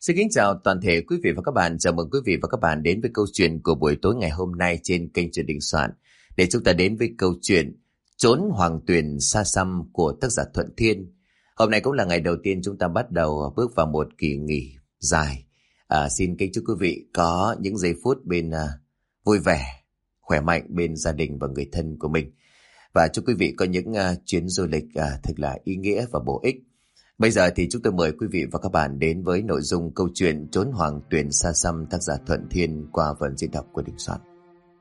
Xin kính chào toàn thể quý vị và các bạn. Chào mừng quý vị và các bạn đến với câu chuyện của buổi tối ngày hôm nay trên kênh Truyện Đình Soạn. Để chúng ta đến với câu chuyện Trốn Hoàng Tuyền Xa Xăm của tác giả Thuận Thiên. Hôm nay cũng là ngày đầu tiên chúng ta bắt đầu bước vào một kỳ nghỉ dài. Xin kính chúc quý vị có những giây phút bên vui vẻ, khỏe mạnh bên gia đình và người thân của mình. Và chúc quý vị có những chuyến du lịch thật là ý nghĩa và bổ ích. Bây giờ thì chúng tôi mời quý vị và các bạn đến với nội dung câu chuyện Trốn Hoàng Tuyền Xa Xăm tác giả Thuận Thiên qua phần diễn đọc của Đình Soạn.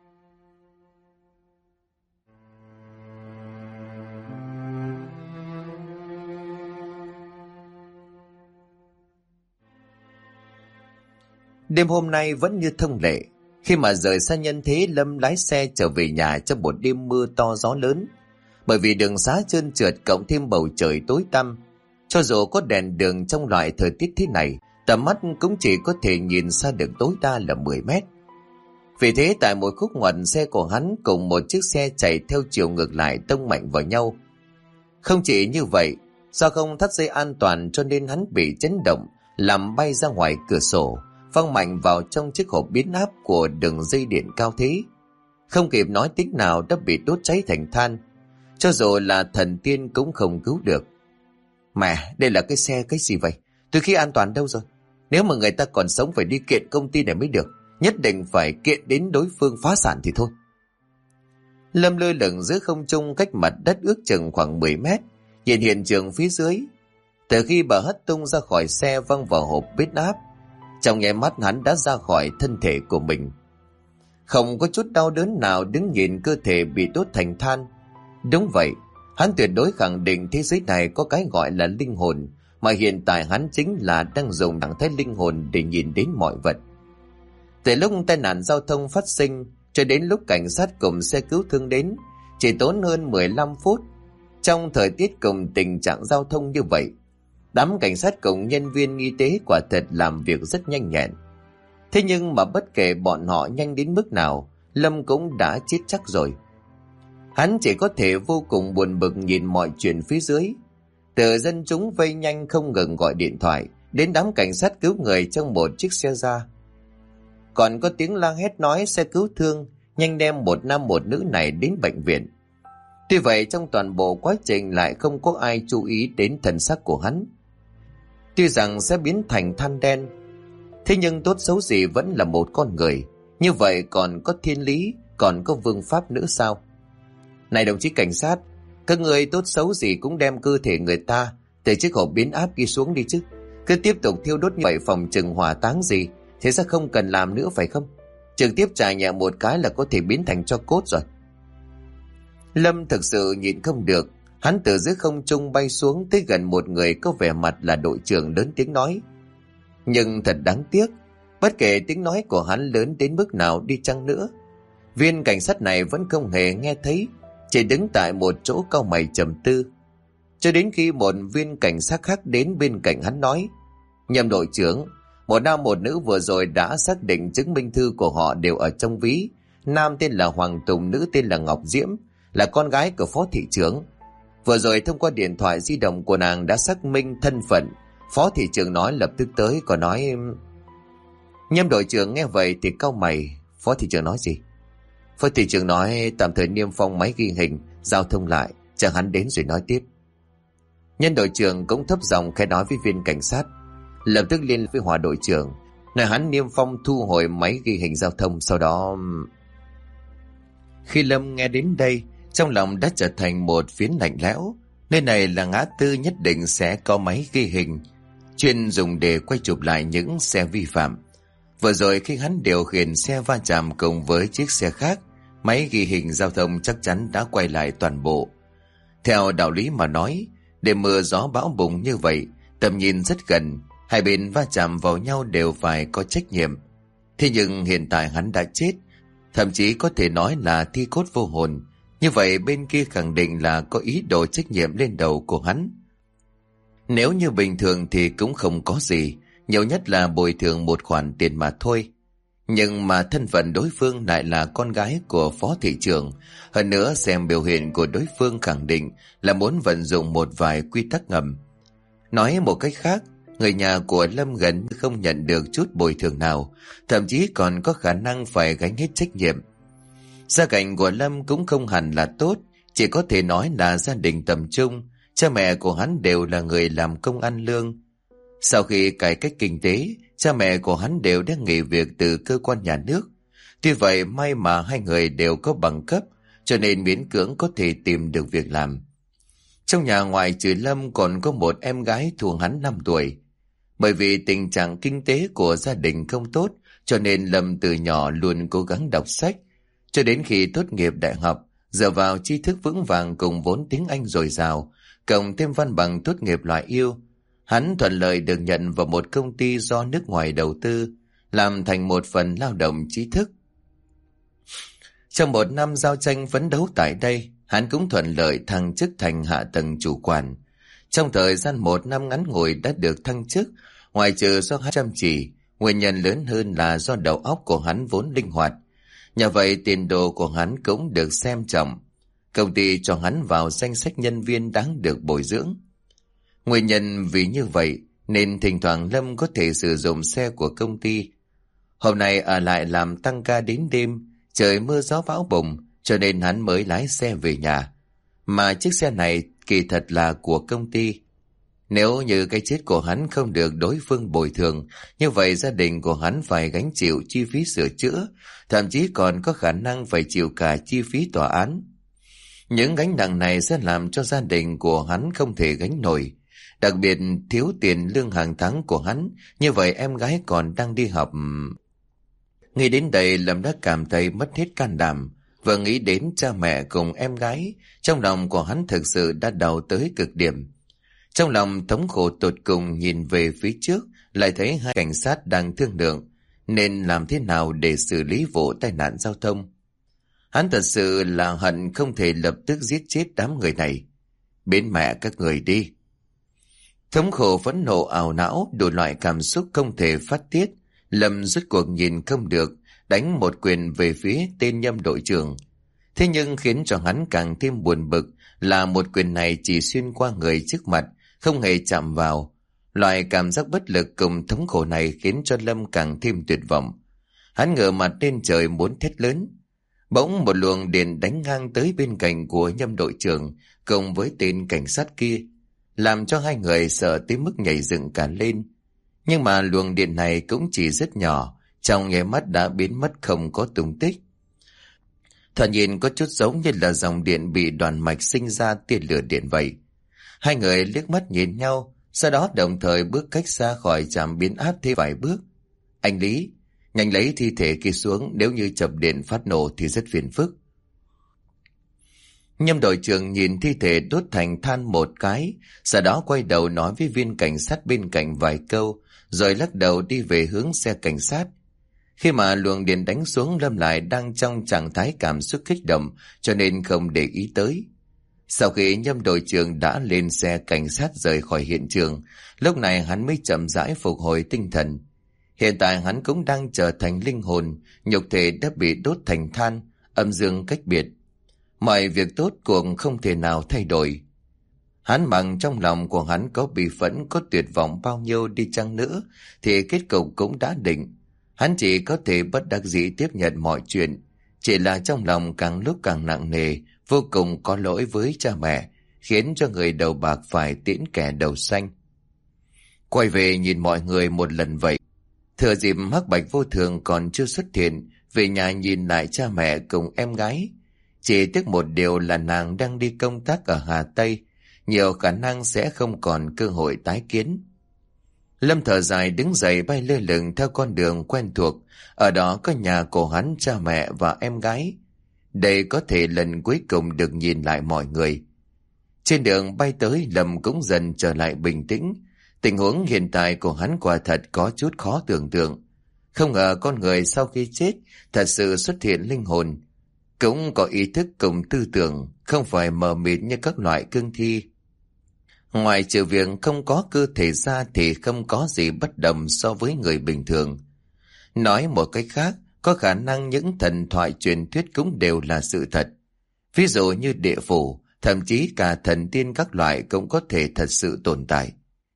Đêm hôm nay vẫn như thông lệ, khi mà rời xa nhân thế, Lâm lái xe trở về nhà trong một đêm mưa to gió lớn. Bởi vì đường xá trơn trượt cộng thêm bầu trời tối tăm, cho dù có đèn đường trong loại thời tiết thế này, tầm mắt cũng chỉ có thể nhìn xa được tối đa là 10 mét. Vì thế tại một khúc ngoặt, xe của hắn cùng một chiếc xe chạy theo chiều ngược lại tông mạnh vào nhau. Không chỉ như vậy, do không thắt dây an toàn cho nên hắn bị chấn động, làm bay ra ngoài cửa sổ, văng mạnh vào trong chiếc hộp biến áp của đường dây điện cao thế. Không kịp nói tiếng nào đã bị đốt cháy thành than. Cho dù là thần tiên cũng không cứu được. Mẹ, đây là cái xe cái gì vậy? Từ khi an toàn đâu rồi? Nếu mà người ta còn sống phải đi kiện công ty này mới được. Nhất định phải kiện đến đối phương phá sản thì thôi. Lâm lơ lửng giữa không trung cách mặt đất ước chừng khoảng 10 mét. Nhìn hiện trường phía dưới. Từ khi bà hất tung ra khỏi xe văng vào hộp biến áp, trong nháy mắt hắn đã ra khỏi thân thể của mình. Không có chút đau đớn nào đứng nhìn cơ thể bị đốt thành than. Đúng vậy, hắn tuyệt đối khẳng định thế giới này có cái gọi là linh hồn, mà hiện tại hắn chính là đang dùng trạng thái linh hồn để nhìn đến mọi vật. Từ lúc tai nạn giao thông phát sinh cho đến lúc cảnh sát cùng xe cứu thương đến, chỉ tốn hơn 15 phút. Trong thời tiết cùng tình trạng giao thông như vậy, đám cảnh sát cùng nhân viên y tế quả thật làm việc rất nhanh nhẹn. Thế nhưng mà bất kể bọn họ nhanh đến mức nào, Lâm cũng đã chết chắc rồi. Hắn chỉ có thể vô cùng buồn bực nhìn mọi chuyện phía dưới. Từ dân chúng vây nhanh không ngừng gọi điện thoại đến đám cảnh sát cứu người trong một chiếc xe ra. Còn có tiếng la hét nói xe cứu thương nhanh đem một nam một nữ này đến bệnh viện. Tuy vậy trong toàn bộ quá trình lại không có ai chú ý đến thân xác của hắn. Tuy rằng sẽ biến thành than đen, thế nhưng tốt xấu gì vẫn là một con người. Như vậy còn có thiên lý, còn có vương pháp nữa sao? Này đồng chí cảnh sát, các người tốt xấu gì cũng đem cơ thể người ta từ chiếc hộp biến áp ghi xuống đi chứ. Cứ tiếp tục thiêu đốt như vậy phòng chừng hỏa táng gì, thế sẽ không cần làm nữa phải không? Trực tiếp chà nhẹ một cái là có thể biến thành tro cốt rồi. Lâm thực sự nhịn không được, hắn từ dưới không trung bay xuống tới gần một người có vẻ mặt là đội trưởng lớn tiếng nói. Nhưng thật đáng tiếc, bất kể tiếng nói của hắn lớn đến mức nào đi chăng nữa, viên cảnh sát này vẫn không hề nghe thấy, chỉ đứng tại một chỗ cau mày trầm tư. Cho đến khi một viên cảnh sát khác đến bên cạnh hắn nói: Nhâm đội trưởng, một nam một nữ vừa rồi đã xác định chứng minh thư của họ đều ở trong ví. Nam tên là Hoàng Tùng, nữ tên là Ngọc Diễm, là con gái của phó thị trưởng. Vừa rồi thông qua điện thoại di động của nàng đã xác minh thân phận. Phó thị trưởng nói lập tức tới, còn nói... Nhâm đội trưởng nghe vậy thì cau mày. Phó thị trưởng nói gì? Phó thị trưởng nói tạm thời niêm phong máy ghi hình, giao thông lại, chờ hắn đến rồi nói tiếp. Nhân đội trưởng cũng thấp giọng khẽ nói với viên cảnh sát, lập tức liên với Hòa đội trưởng, nói hắn niêm phong thu hồi máy ghi hình giao thông. Sau đó... Khi Lâm nghe đến đây, trong lòng đã trở thành một phiến lạnh lẽo. Nơi này là ngã tư nhất định sẽ có máy ghi hình, chuyên dùng để quay chụp lại những xe vi phạm. Vừa rồi khi hắn điều khiển xe va chạm cùng với chiếc xe khác, máy ghi hình giao thông chắc chắn đã quay lại toàn bộ. Theo đạo lý mà nói, để mưa gió bão bùng như vậy, tầm nhìn rất gần, hai bên va chạm vào nhau đều phải có trách nhiệm. Thế nhưng hiện tại hắn đã chết, thậm chí có thể nói là thi cốt vô hồn. Như vậy bên kia khẳng định là có ý đồ trách nhiệm lên đầu của hắn. Nếu như bình thường thì cũng không có gì, nhiều nhất là bồi thường một khoản tiền mà thôi. Nhưng mà thân phận đối phương lại là con gái của phó thị trưởng. Hơn nữa xem biểu hiện của đối phương khẳng định là muốn vận dụng một vài quy tắc ngầm. Nói một cách khác, Người nhà của Lâm gần như không nhận được chút bồi thường nào, thậm chí còn có khả năng phải gánh hết trách nhiệm. Gia cảnh của Lâm cũng không hẳn là tốt, chỉ có thể nói là gia đình tầm trung. Cha mẹ của hắn đều là người làm công ăn lương. Sau khi cải cách kinh tế, cha mẹ của hắn đều đã nghỉ việc từ cơ quan nhà nước. Tuy vậy may mà hai người đều có bằng cấp, cho nên miễn cưỡng có thể tìm được việc làm. Trong nhà ngoài trừ Lâm còn có một em gái thua hắn 5 tuổi. Bởi vì tình trạng kinh tế của gia đình không tốt, cho nên Lâm từ nhỏ luôn cố gắng đọc sách. Cho đến khi tốt nghiệp đại học, dựa vào tri thức vững vàng cùng vốn tiếng Anh dồi dào, cộng thêm văn bằng tốt nghiệp loại yêu, hắn thuận lợi được nhận vào một công ty do nước ngoài đầu tư, làm thành một phần lao động trí thức. Trong một năm giao tranh phấn đấu tại đây, hắn cũng thuận lợi thăng chức thành hạ tầng chủ quản. Trong thời gian 1 năm ngắn ngủi đã được thăng chức, ngoài trừ do hắn chăm chỉ, nguyên nhân lớn hơn là do đầu óc của hắn vốn linh hoạt. Nhờ vậy tiền đồ của hắn cũng được xem trọng. Công ty cho hắn vào danh sách nhân viên đáng được bồi dưỡng. Nguyên nhân vì như vậy nên thỉnh thoảng Lâm có thể sử dụng xe của công ty. Hôm nay ở lại làm tăng ca đến đêm, trời mưa gió bão bùng, cho nên hắn mới lái xe về nhà. Mà chiếc xe này kỳ thật là của công ty. Nếu như cái chết của hắn không được đối phương bồi thường, như vậy gia đình của hắn phải gánh chịu chi phí sửa chữa, thậm chí còn có khả năng phải chịu cả chi phí tòa án. Những gánh nặng này sẽ làm cho gia đình của hắn không thể gánh nổi. Đặc biệt thiếu tiền lương hàng tháng của hắn, như vậy em gái còn đang đi học. Nghĩ đến đây Lâm đã cảm thấy mất hết can đảm. Vừa nghĩ đến cha mẹ cùng em gái, trong lòng của hắn thực sự đã đau tới cực điểm. Trong lòng thống khổ tột cùng nhìn về phía trước, lại thấy hai cảnh sát đang thương lượng nên làm thế nào để xử lý vụ tai nạn giao thông. Hắn thật sự là hận không thể lập tức giết chết đám người này. Biến mẹ các người đi. Thống khổ phẫn nộ ảo não, đủ loại cảm xúc không thể phát tiết. Lâm rốt cuộc nhìn không được, đánh một quyền về phía tên Nhâm đội trưởng. Thế nhưng khiến cho hắn càng thêm buồn bực là một quyền này chỉ xuyên qua người trước mặt, không hề chạm vào. Loại cảm giác bất lực cùng thống khổ này khiến cho Lâm càng thêm tuyệt vọng. Hắn ngửa mặt lên trời muốn thét lớn. Bỗng một luồng điện đánh ngang tới bên cạnh của Nhâm đội trưởng cùng với tên cảnh sát kia, làm cho hai người sợ tới mức nhảy dựng cả lên. Nhưng mà luồng điện này cũng chỉ rất nhỏ, trong nháy mắt đã biến mất không có tung tích. Thoạt nhìn có chút giống như là dòng điện bị đoàn mạch sinh ra tia lửa điện vậy. Hai người liếc mắt nhìn nhau, sau đó đồng thời bước cách xa khỏi trạm biến áp thêm vài bước. Anh Lý, nhanh lấy thi thể kia xuống, nếu như chập điện phát nổ thì rất phiền phức. Nhâm đội trưởng nhìn thi thể đốt thành than một cái, sau đó quay đầu nói với viên cảnh sát bên cạnh vài câu, rồi lắc đầu đi về hướng xe cảnh sát. Khi mà luồng điện đánh xuống, Lâm lại đang trong trạng thái cảm xúc kích động, cho nên không để ý tới. Sau khi Nhâm đội trưởng đã lên xe cảnh sát rời khỏi hiện trường, lúc này hắn mới chậm rãi phục hồi tinh thần. Hiện tại hắn cũng đang trở thành linh hồn, nhục thể đã bị đốt thành than, âm dương cách biệt. Mọi việc tốt cuộc không thể nào thay đổi. Hắn bằng trong lòng của hắn có bi phẫn, có tuyệt vọng bao nhiêu đi chăng nữa, thì kết cục cũng đã định. Hắn chỉ có thể bất đắc dĩ tiếp nhận mọi chuyện, chỉ là trong lòng càng lúc càng nặng nề, vô cùng có lỗi với cha mẹ, khiến cho người đầu bạc phải tiễn kẻ đầu xanh. Quay về nhìn mọi người một lần vậy. Thừa dịp Hắc Bạch Vô Thường còn chưa xuất hiện, về nhà nhìn lại cha mẹ cùng em gái. Chỉ tiếc một điều là nàng đang đi công tác ở Hà Tây, nhiều khả năng sẽ không còn cơ hội tái kiến. Lâm thở dài đứng dậy bay lơ lửng theo con đường quen thuộc, ở đó có nhà của hắn, cha mẹ và em gái. Đây có thể lần cuối cùng được nhìn lại mọi người. Trên đường bay tới, Lâm cũng dần trở lại bình tĩnh. Tình huống hiện tại của hắn quả thật có chút khó tưởng tượng. Không ngờ con người sau khi chết thật sự xuất hiện linh hồn, cũng có ý thức cùng tư tưởng, không phải mờ mịt như các loại cương thi. Ngoài trừ việc không có cơ thể ra thì không có gì bất đồng so với người bình thường. Nói một cách khác, có khả năng những thần thoại truyền thuyết cũng đều là sự thật. Ví dụ như địa phủ, thậm chí cả thần tiên các loại cũng có thể thật sự tồn tại.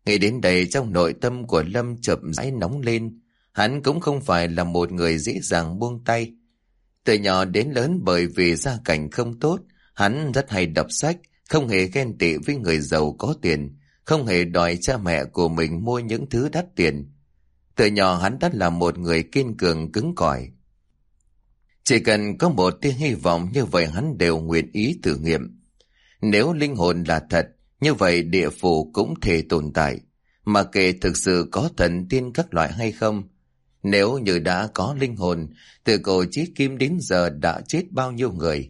Nghĩ đến đây trong nội tâm của Lâm chậm rãi nóng lên. Hắn cũng không phải là một người dễ dàng buông tay. Từ nhỏ đến lớn bởi vì gia cảnh không tốt, hắn rất hay đọc sách, không hề ghen tị với người giàu có tiền, không hề đòi cha mẹ của mình mua những thứ đắt tiền. Từ nhỏ hắn đã là một người kiên cường cứng cỏi. Chỉ cần có một tia hy vọng như vậy hắn đều nguyện ý thử nghiệm. Nếu linh hồn là thật, như vậy địa phủ cũng thể tồn tại, mà kể thực sự có thần tiên các loại hay không. Nếu như đã có linh hồn, từ cổ chí kim đến giờ đã chết bao nhiêu người.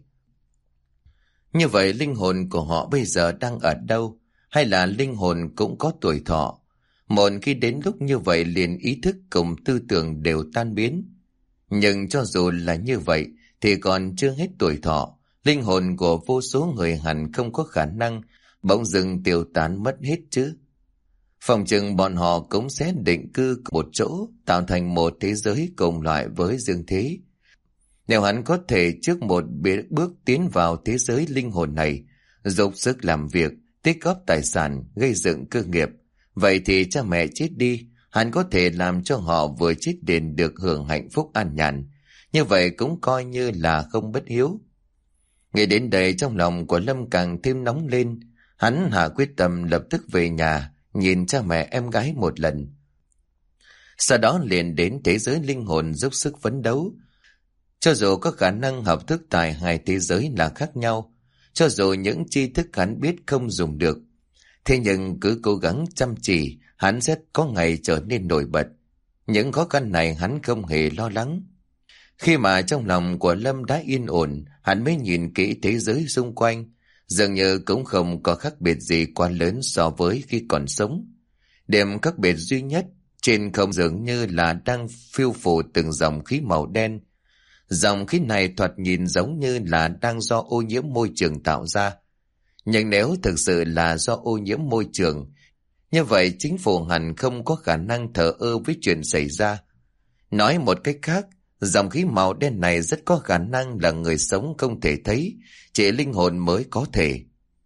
Như vậy linh hồn của họ bây giờ đang ở đâu? Hay là linh hồn cũng có tuổi thọ? Một khi đến lúc như vậy liền ý thức cùng tư tưởng đều tan biến. Nhưng cho dù là như vậy thì còn chưa hết tuổi thọ, linh hồn của vô số người hẳn không có khả năng bỗng dưng tiêu tán mất hết chứ. Phòng chừng bọn họ cũng sẽ định cư một chỗ, tạo thành một thế giới cùng loại với dương thế. Nếu hắn có thể trước một bước tiến vào thế giới linh hồn này, dốc sức làm việc, tích góp tài sản, gây dựng cơ nghiệp, vậy thì cha mẹ chết đi, hắn có thể làm cho họ vừa chết đền được hưởng hạnh phúc an nhàn. Như vậy cũng coi như là không bất hiếu. Nghĩ đến đây trong lòng của Lâm càng thêm nóng lên. Hắn hạ quyết tâm lập tức về nhà, nhìn cha mẹ em gái một lần. Sau đó liền đến thế giới linh hồn dốc sức phấn đấu. Cho dù có khả năng học thức tại hai thế giới là khác nhau, cho dù những tri thức hắn biết không dùng được, thế nhưng cứ cố gắng chăm chỉ, hắn sẽ có ngày trở nên nổi bật. Những khó khăn này hắn không hề lo lắng. Khi mà trong lòng của Lâm đã yên ổn, hắn mới nhìn kỹ thế giới xung quanh, dường như cũng không có khác biệt gì quá lớn so với khi còn sống. Điểm khác biệt duy nhất, trên không dường như là đang phiêu phù từng dòng khí màu đen. Dòng khí này thoạt nhìn giống như là đang do ô nhiễm môi trường tạo ra. Nhưng nếu thực sự là do ô nhiễm môi trường, như vậy chính phủ hẳn không có khả năng thờ ơ với chuyện xảy ra. Nói một cách khác, dòng khí màu đen này rất có khả năng là người sống không thể thấy, chỉ linh hồn mới có thể.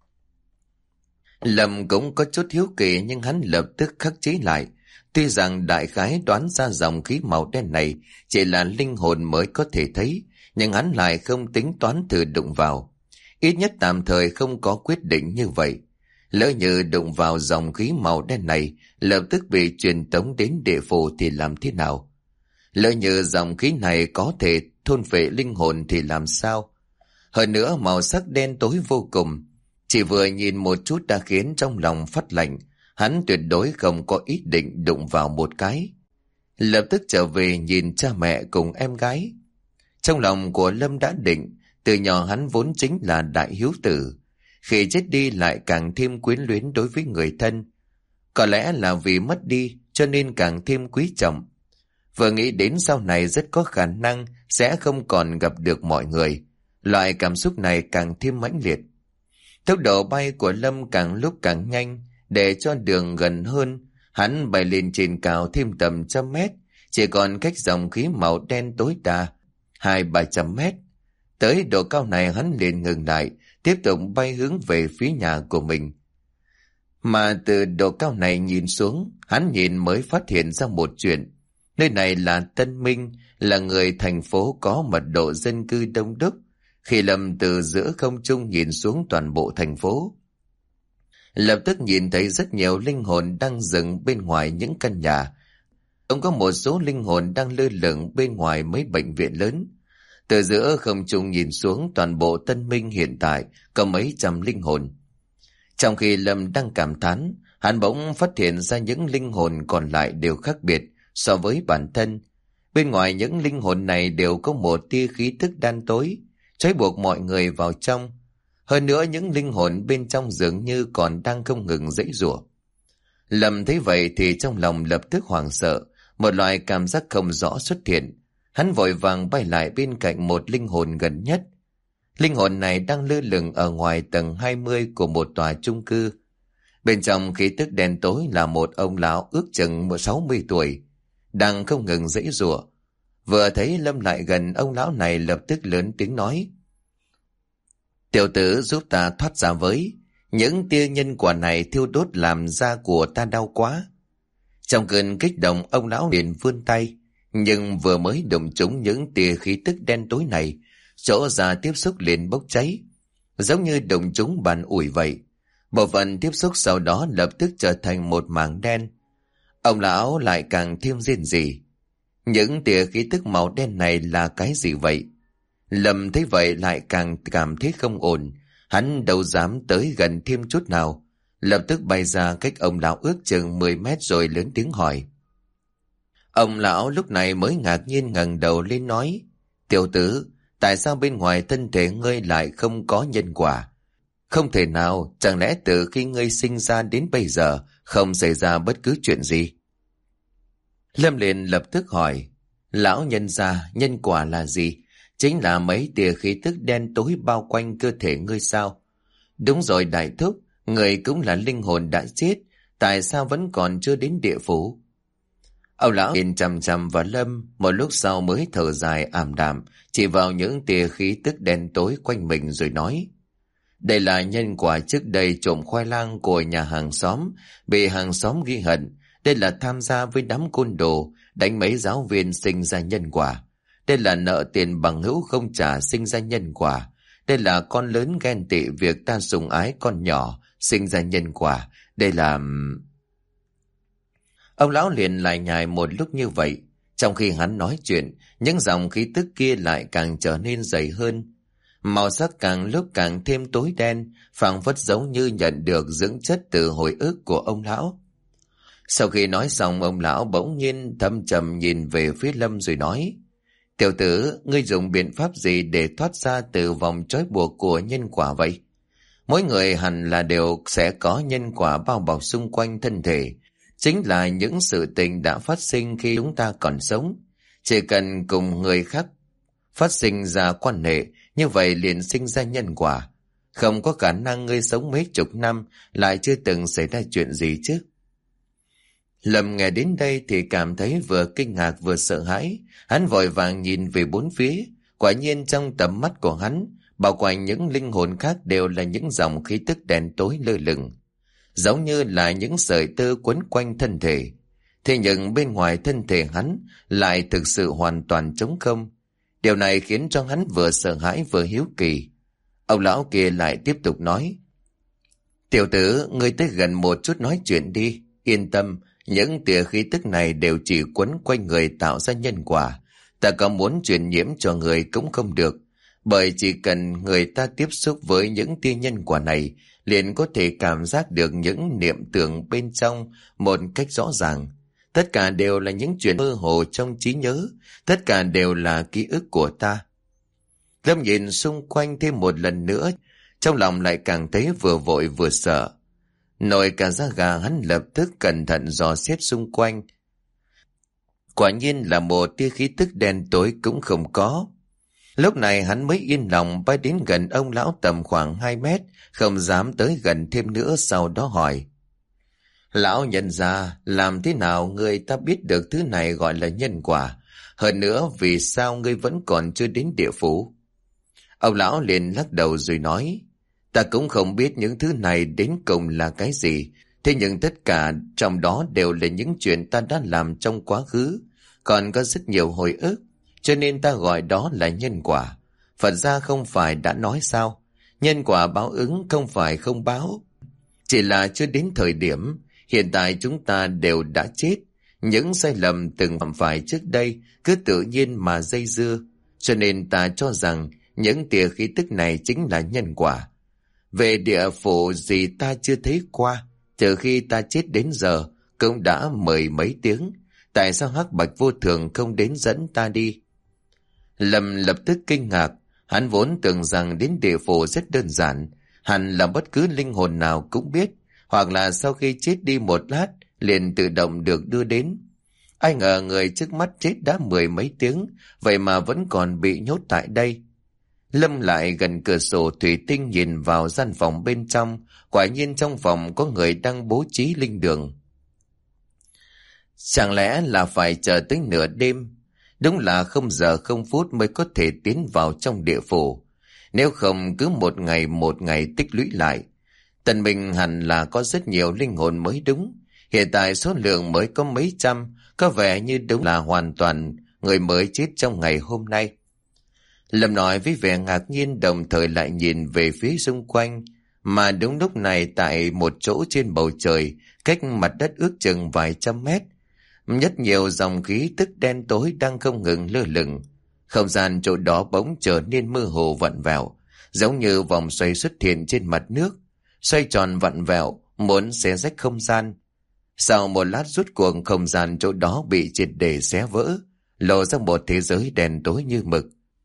Lâm cũng có chút hiếu kỳ nhưng hắn lập tức khắc chế lại. Tuy rằng đại khái đoán ra dòng khí màu đen này chỉ là linh hồn mới có thể thấy, nhưng hắn lại không tính toán thử đụng vào. Ít nhất tạm thời không có quyết định như vậy. Lỡ như đụng vào dòng khí màu đen này, lập tức bị truyền tống đến địa phủ thì làm thế nào? Lỡ như dòng khí này có thể thôn phệ linh hồn thì làm sao? Hơn nữa màu sắc đen tối vô cùng, chỉ vừa nhìn một chút đã khiến trong lòng phát lạnh. Hắn tuyệt đối không có ý định đụng vào một cái. Lập tức trở về nhìn cha mẹ cùng em gái. Trong lòng của Lâm đã định, từ nhỏ hắn vốn chính là đại hiếu tử. Khi chết đi lại càng thêm quyến luyến đối với người thân. Có lẽ là vì mất đi cho nên càng thêm quý trọng. Vừa nghĩ đến sau này rất có khả năng sẽ không còn gặp được mọi người. Loại cảm xúc này càng thêm mãnh liệt. Tốc độ bay của Lâm càng lúc càng nhanh. Để cho đường gần hơn, hắn bay lên trên cao thêm tầm 100 mét, chỉ còn cách dòng khí màu đen tối đa 200-300 mét. Tới độ cao này hắn liền ngừng lại, tiếp tục bay hướng về phía nhà của mình. Mà từ độ cao này nhìn xuống, hắn nhìn mới phát hiện ra một chuyện. Nơi này là Tân Minh, là người thành phố có mật độ dân cư đông đúc. Khi Lâm từ giữa không trung nhìn xuống toàn bộ thành phố, lập tức nhìn thấy rất nhiều linh hồn đang dừng bên ngoài những căn nhà. Cũng có một số linh hồn đang lơ lửng bên ngoài mấy bệnh viện lớn. Từ giữa không trung nhìn xuống toàn bộ Tân Minh hiện tại có mấy trăm linh hồn. Trong khi Lâm đang cảm thán, hắn bỗng phát hiện ra những linh hồn còn lại đều khác biệt so với bản thân. Bên ngoài những linh hồn này đều có một tia khí tức đen tối, trói buộc mọi người vào trong. Hơn nữa những linh hồn bên trong dường như còn đang không ngừng giãy giụa. Lâm thấy vậy thì trong lòng lập tức hoảng sợ, một loại cảm giác không rõ xuất hiện. Hắn vội vàng bay lại bên cạnh một linh hồn gần nhất. Linh hồn này đang lơ lửng ở ngoài tầng 20 của một tòa chung cư. Bên trong khí tức đen tối là một ông lão ước chừng 60 tuổi, đang không ngừng giãy giụa. Vừa thấy Lâm lại gần, ông lão này lập tức lớn tiếng nói: "Tiểu tử giúp ta thoát ra với." Những tia nhân quả này thiêu đốt làm da của ta đau quá. Trong cơn kích động, ông lão liền vươn tay, nhưng vừa mới đụng trúng những tia khí tức đen tối này, chỗ da tiếp xúc liền bốc cháy, giống như đụng trúng bàn ủi vậy. Bộ phận tiếp xúc sau đó lập tức trở thành một mảng đen. Ông lão lại càng thêm rên rỉ. Những tia khí tức màu đen này là cái gì vậy? Lâm thấy vậy lại càng cảm thấy không ổn. Hắn đâu dám tới gần thêm chút nào, lập tức bay ra cách ông lão ước chừng 10 mét rồi lớn tiếng hỏi. Ông lão lúc này mới ngạc nhiên ngẩng đầu lên nói: Tiểu tử, tại sao bên ngoài thân thể ngươi lại không có nhân quả? Không thể nào, chẳng lẽ từ khi ngươi sinh ra đến bây giờ không xảy ra bất cứ chuyện gì? Lâm liền lập tức hỏi: Lão nhân gia, nhân quả là gì? Chính là mấy tia khí tức đen tối bao quanh cơ thể ngươi sao? Đúng rồi đại thúc, người cũng là linh hồn đã chết, tại sao vẫn còn chưa đến địa phủ? Ông lão nhìn chằm chằm vào Lâm, một lúc sau mới thở dài ảm đạm, chỉ vào những tia khí tức đen tối quanh mình rồi nói: Đây là nhân quả trước đây trộm khoai lang của nhà hàng xóm, bị hàng xóm ghi hận. Đây là tham gia với đám côn đồ, đánh mấy giáo viên sinh ra nhân quả. Đây là nợ tiền bằng hữu không trả sinh ra nhân quả. Đây là con lớn ghen tị việc ta sủng ái con nhỏ sinh ra nhân quả. Đây là... Ông lão liền lại nhài một lúc như vậy. Trong khi hắn nói chuyện, những dòng khí tức kia lại càng trở nên dày hơn. Màu sắc càng lúc càng thêm tối đen, phảng phất giống như nhận được dưỡng chất từ hồi ức của ông lão. Sau khi nói xong, ông lão bỗng nhiên thâm trầm nhìn về phía Lâm rồi nói: Tiểu tử, ngươi dùng biện pháp gì để thoát ra từ vòng trói buộc của nhân quả vậy? Mỗi người hẳn là đều sẽ có nhân quả bao bọc xung quanh thân thể. Chính là những sự tình đã phát sinh khi chúng ta còn sống. Chỉ cần cùng người khác phát sinh ra quan hệ, như vậy liền sinh ra nhân quả. Không có khả năng ngươi sống mấy chục năm lại chưa từng xảy ra chuyện gì chứ. Lâm nghe đến đây thì cảm thấy vừa kinh ngạc vừa sợ hãi. Hắn vội vàng nhìn về bốn phía. Quả nhiên trong tầm mắt của hắn, bao quanh những linh hồn khác đều là những dòng khí tức đen tối lơ lửng, giống như là những sợi tơ quấn quanh thân thể. Thế nhưng bên ngoài thân thể hắn lại thực sự hoàn toàn trống không. Điều này khiến cho hắn vừa sợ hãi vừa hiếu kỳ. Ông lão kia lại tiếp tục nói: Tiểu tử, ngươi tới gần một chút nói chuyện đi. Yên tâm, những tia khí tức này đều chỉ quấn quanh người tạo ra nhân quả. Ta có muốn truyền nhiễm cho người cũng không được, bởi chỉ cần người ta tiếp xúc với những tia nhân quả này liền có thể cảm giác được những niệm tưởng bên trong một cách rõ ràng. Tất cả đều là những chuyện mơ hồ trong trí nhớ, tất cả đều là ký ức của ta. Lâm nhìn xung quanh thêm một lần nữa, trong lòng lại càng thấy vừa vội vừa sợ. Nổi cả da gà, hắn lập tức cẩn thận dò xét xung quanh. Quả nhiên là một tia khí tức đen tối cũng không có. Lúc này hắn mới yên lòng bay đến gần ông lão tầm khoảng 2 mét, không dám tới gần thêm nữa, sau đó hỏi: Lão nhân gia, làm thế nào người ta biết được thứ này gọi là nhân quả? Hơn nữa, vì sao ngươi vẫn còn chưa đến địa phủ? Ông lão liền lắc đầu rồi nói: Ta cũng không biết những thứ này đến cùng là cái gì. Thế nhưng tất cả trong đó đều là những chuyện ta đã làm trong quá khứ, còn có rất nhiều hồi ức, cho nên ta gọi đó là nhân quả. Phật gia không phải đã nói sao? Nhân quả báo ứng không phải không báo, chỉ là chưa đến thời điểm. Hiện tại chúng ta đều đã chết. Những sai lầm từng phạm phải trước đây cứ tự nhiên mà dây dưa, cho nên ta cho rằng những tia khí tức này chính là nhân quả. Về địa phủ gì ta chưa thấy qua, từ khi ta chết đến giờ cũng đã mười mấy tiếng. Tại sao Hắc Bạch Vô Thường không đến dẫn ta đi? Lâm lập tức kinh ngạc. Hắn vốn tưởng rằng đến địa phủ rất đơn giản, hẳn là bất cứ linh hồn nào cũng biết, hoặc là sau khi chết đi một lát liền tự động được đưa đến. Ai ngờ người trước mắt chết đã mười mấy tiếng, vậy mà vẫn còn bị nhốt tại đây. Lâm lại gần cửa sổ thủy tinh nhìn vào gian phòng bên trong. Quả nhiên trong phòng có người đang bố trí linh đường. Chẳng lẽ là phải chờ tới nửa đêm? Đúng là không giờ không phút mới có thể tiến vào trong địa phủ. Nếu không cứ một ngày tích lũy lại, Tần Minh hẳn là có rất nhiều linh hồn mới đúng. Hiện tại số lượng mới có mấy trăm, có vẻ như đúng là hoàn toàn người mới chết trong ngày hôm nay. Lâm nói với vẻ ngạc nhiên, đồng thời lại nhìn về phía xung quanh. Mà đúng lúc này, tại một chỗ trên bầu trời, cách mặt đất ước chừng vài trăm mét, rất nhiều dòng khí tức đen tối đang không ngừng lơ lửng. Không gian chỗ đó bỗng trở nên mơ hồ vặn vẹo, giống như vòng xoay xuất hiện trên mặt nước, xoay tròn vặn vẹo, muốn xé rách không gian. Sau một lát rút cuộc, không gian chỗ đó bị triệt để xé vỡ, lộ ra một thế giới đen tối như mực.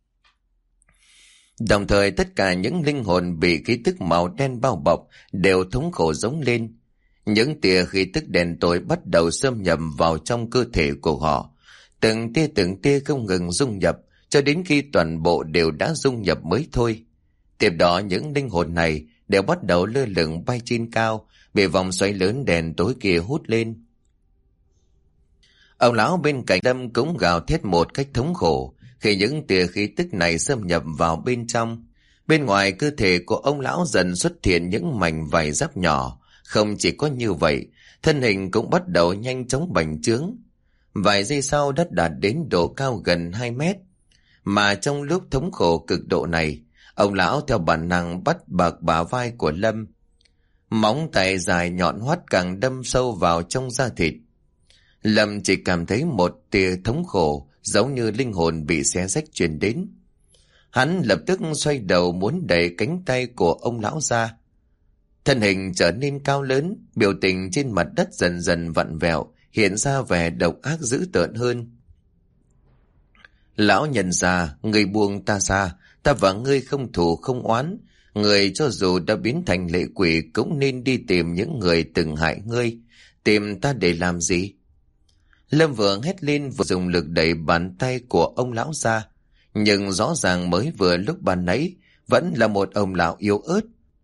Đồng thời tất cả những linh hồn bị khí tức màu đen bao bọc đều thống khổ giống lên. Những tia khí tức đen tối bắt đầu xâm nhập vào trong cơ thể của họ. Từng tia không ngừng dung nhập, cho đến khi toàn bộ đều đã dung nhập mới thôi. Tiếp đó những linh hồn này đều bắt đầu lơ lửng bay trên cao, bị vòng xoáy lớn đen tối kia hút lên. Ông lão bên cạnh Lâm cũng gào thét một cách thống khổ khi những tia khí tức này xâm nhập vào bên trong. Bên ngoài cơ thể của ông lão dần xuất hiện những mảnh vảy giáp nhỏ. Không chỉ có như vậy, thân hình cũng bắt đầu nhanh chóng bành trướng. Vài giây sau đã đạt đến độ cao gần 2 mét. Mà trong lúc thống khổ cực độ này, ông lão theo bản năng bắt bạc bả vai của Lâm. Móng tay dài nhọn hoắt càng đâm sâu vào trong da thịt. Lâm chỉ cảm thấy một tia thống khổ, giống như linh hồn bị xé rách truyền đến. Hắn lập tức xoay đầu muốn đẩy cánh tay của ông lão ra. Thân hình trở nên cao lớn, biểu tình trên mặt đất dần dần vặn vẹo, hiện ra vẻ độc ác dữ tợn hơn. Lão nhận ra, người buông ta ra, ta và ngươi không thù không oán. Người cho dù đã biến thành lệ quỷ cũng nên đi tìm những người từng hại ngươi. Tìm ta để làm gì? Lâm vừa hét lên vừa dùng lực đẩy bàn tay của ông lão ra. Nhưng rõ ràng mới vừa lúc ban nãy vẫn là một ông lão yếu ớt.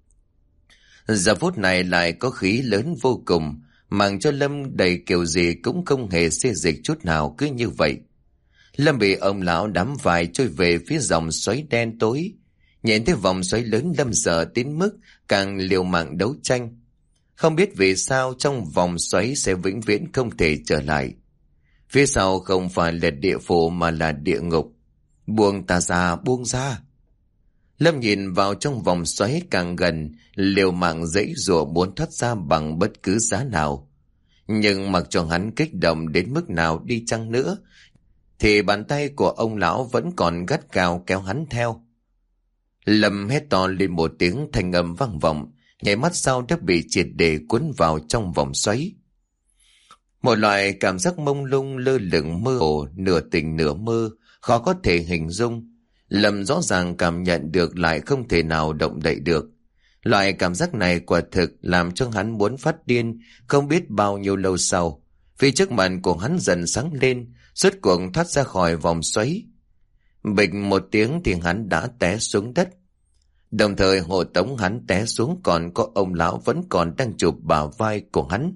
Giờ phút này lại có khí lớn vô cùng, mang cho Lâm đầy kiểu gì cũng không hề xê dịch chút nào, cứ như vậy. Lâm bị ông lão đắm vai trôi về phía dòng xoáy đen tối. Nhìn thấy vòng xoáy lớn, Lâm sợ đến mức càng liều mạng đấu tranh. Không biết vì sao trong vòng xoáy sẽ vĩnh viễn không thể trở lại. Phía sau không phải là địa phủ mà là địa ngục. Buông ta ra, buông ra. Lâm nhìn vào trong vòng xoáy càng gần, liều mạng giãy giụa muốn thoát ra bằng bất cứ giá nào. Nhưng mặc cho hắn kích động đến mức nào đi chăng nữa, thì bàn tay của ông lão vẫn còn gắt gao kéo hắn theo. Lâm hét to lên một tiếng, thanh âm vang vọng, nhảy mắt sau đã bị triệt để cuốn vào trong vòng xoáy. Một loại cảm giác mông lung lơ lửng mơ hồ, nửa tỉnh nửa mơ, khó có thể hình dung. Lâm rõ ràng cảm nhận được lại không thể nào động đậy được. Loại cảm giác này quả thực làm cho hắn muốn phát điên. Không biết bao nhiêu lâu sau, phía trước mặt của hắn dần sáng lên, rốt cuộc thoát ra khỏi vòng xoáy. Bịch một tiếng thì hắn đã té xuống đất. Đồng thời hộ tống hắn té xuống còn có ông lão vẫn còn đang chụp bả vai của hắn.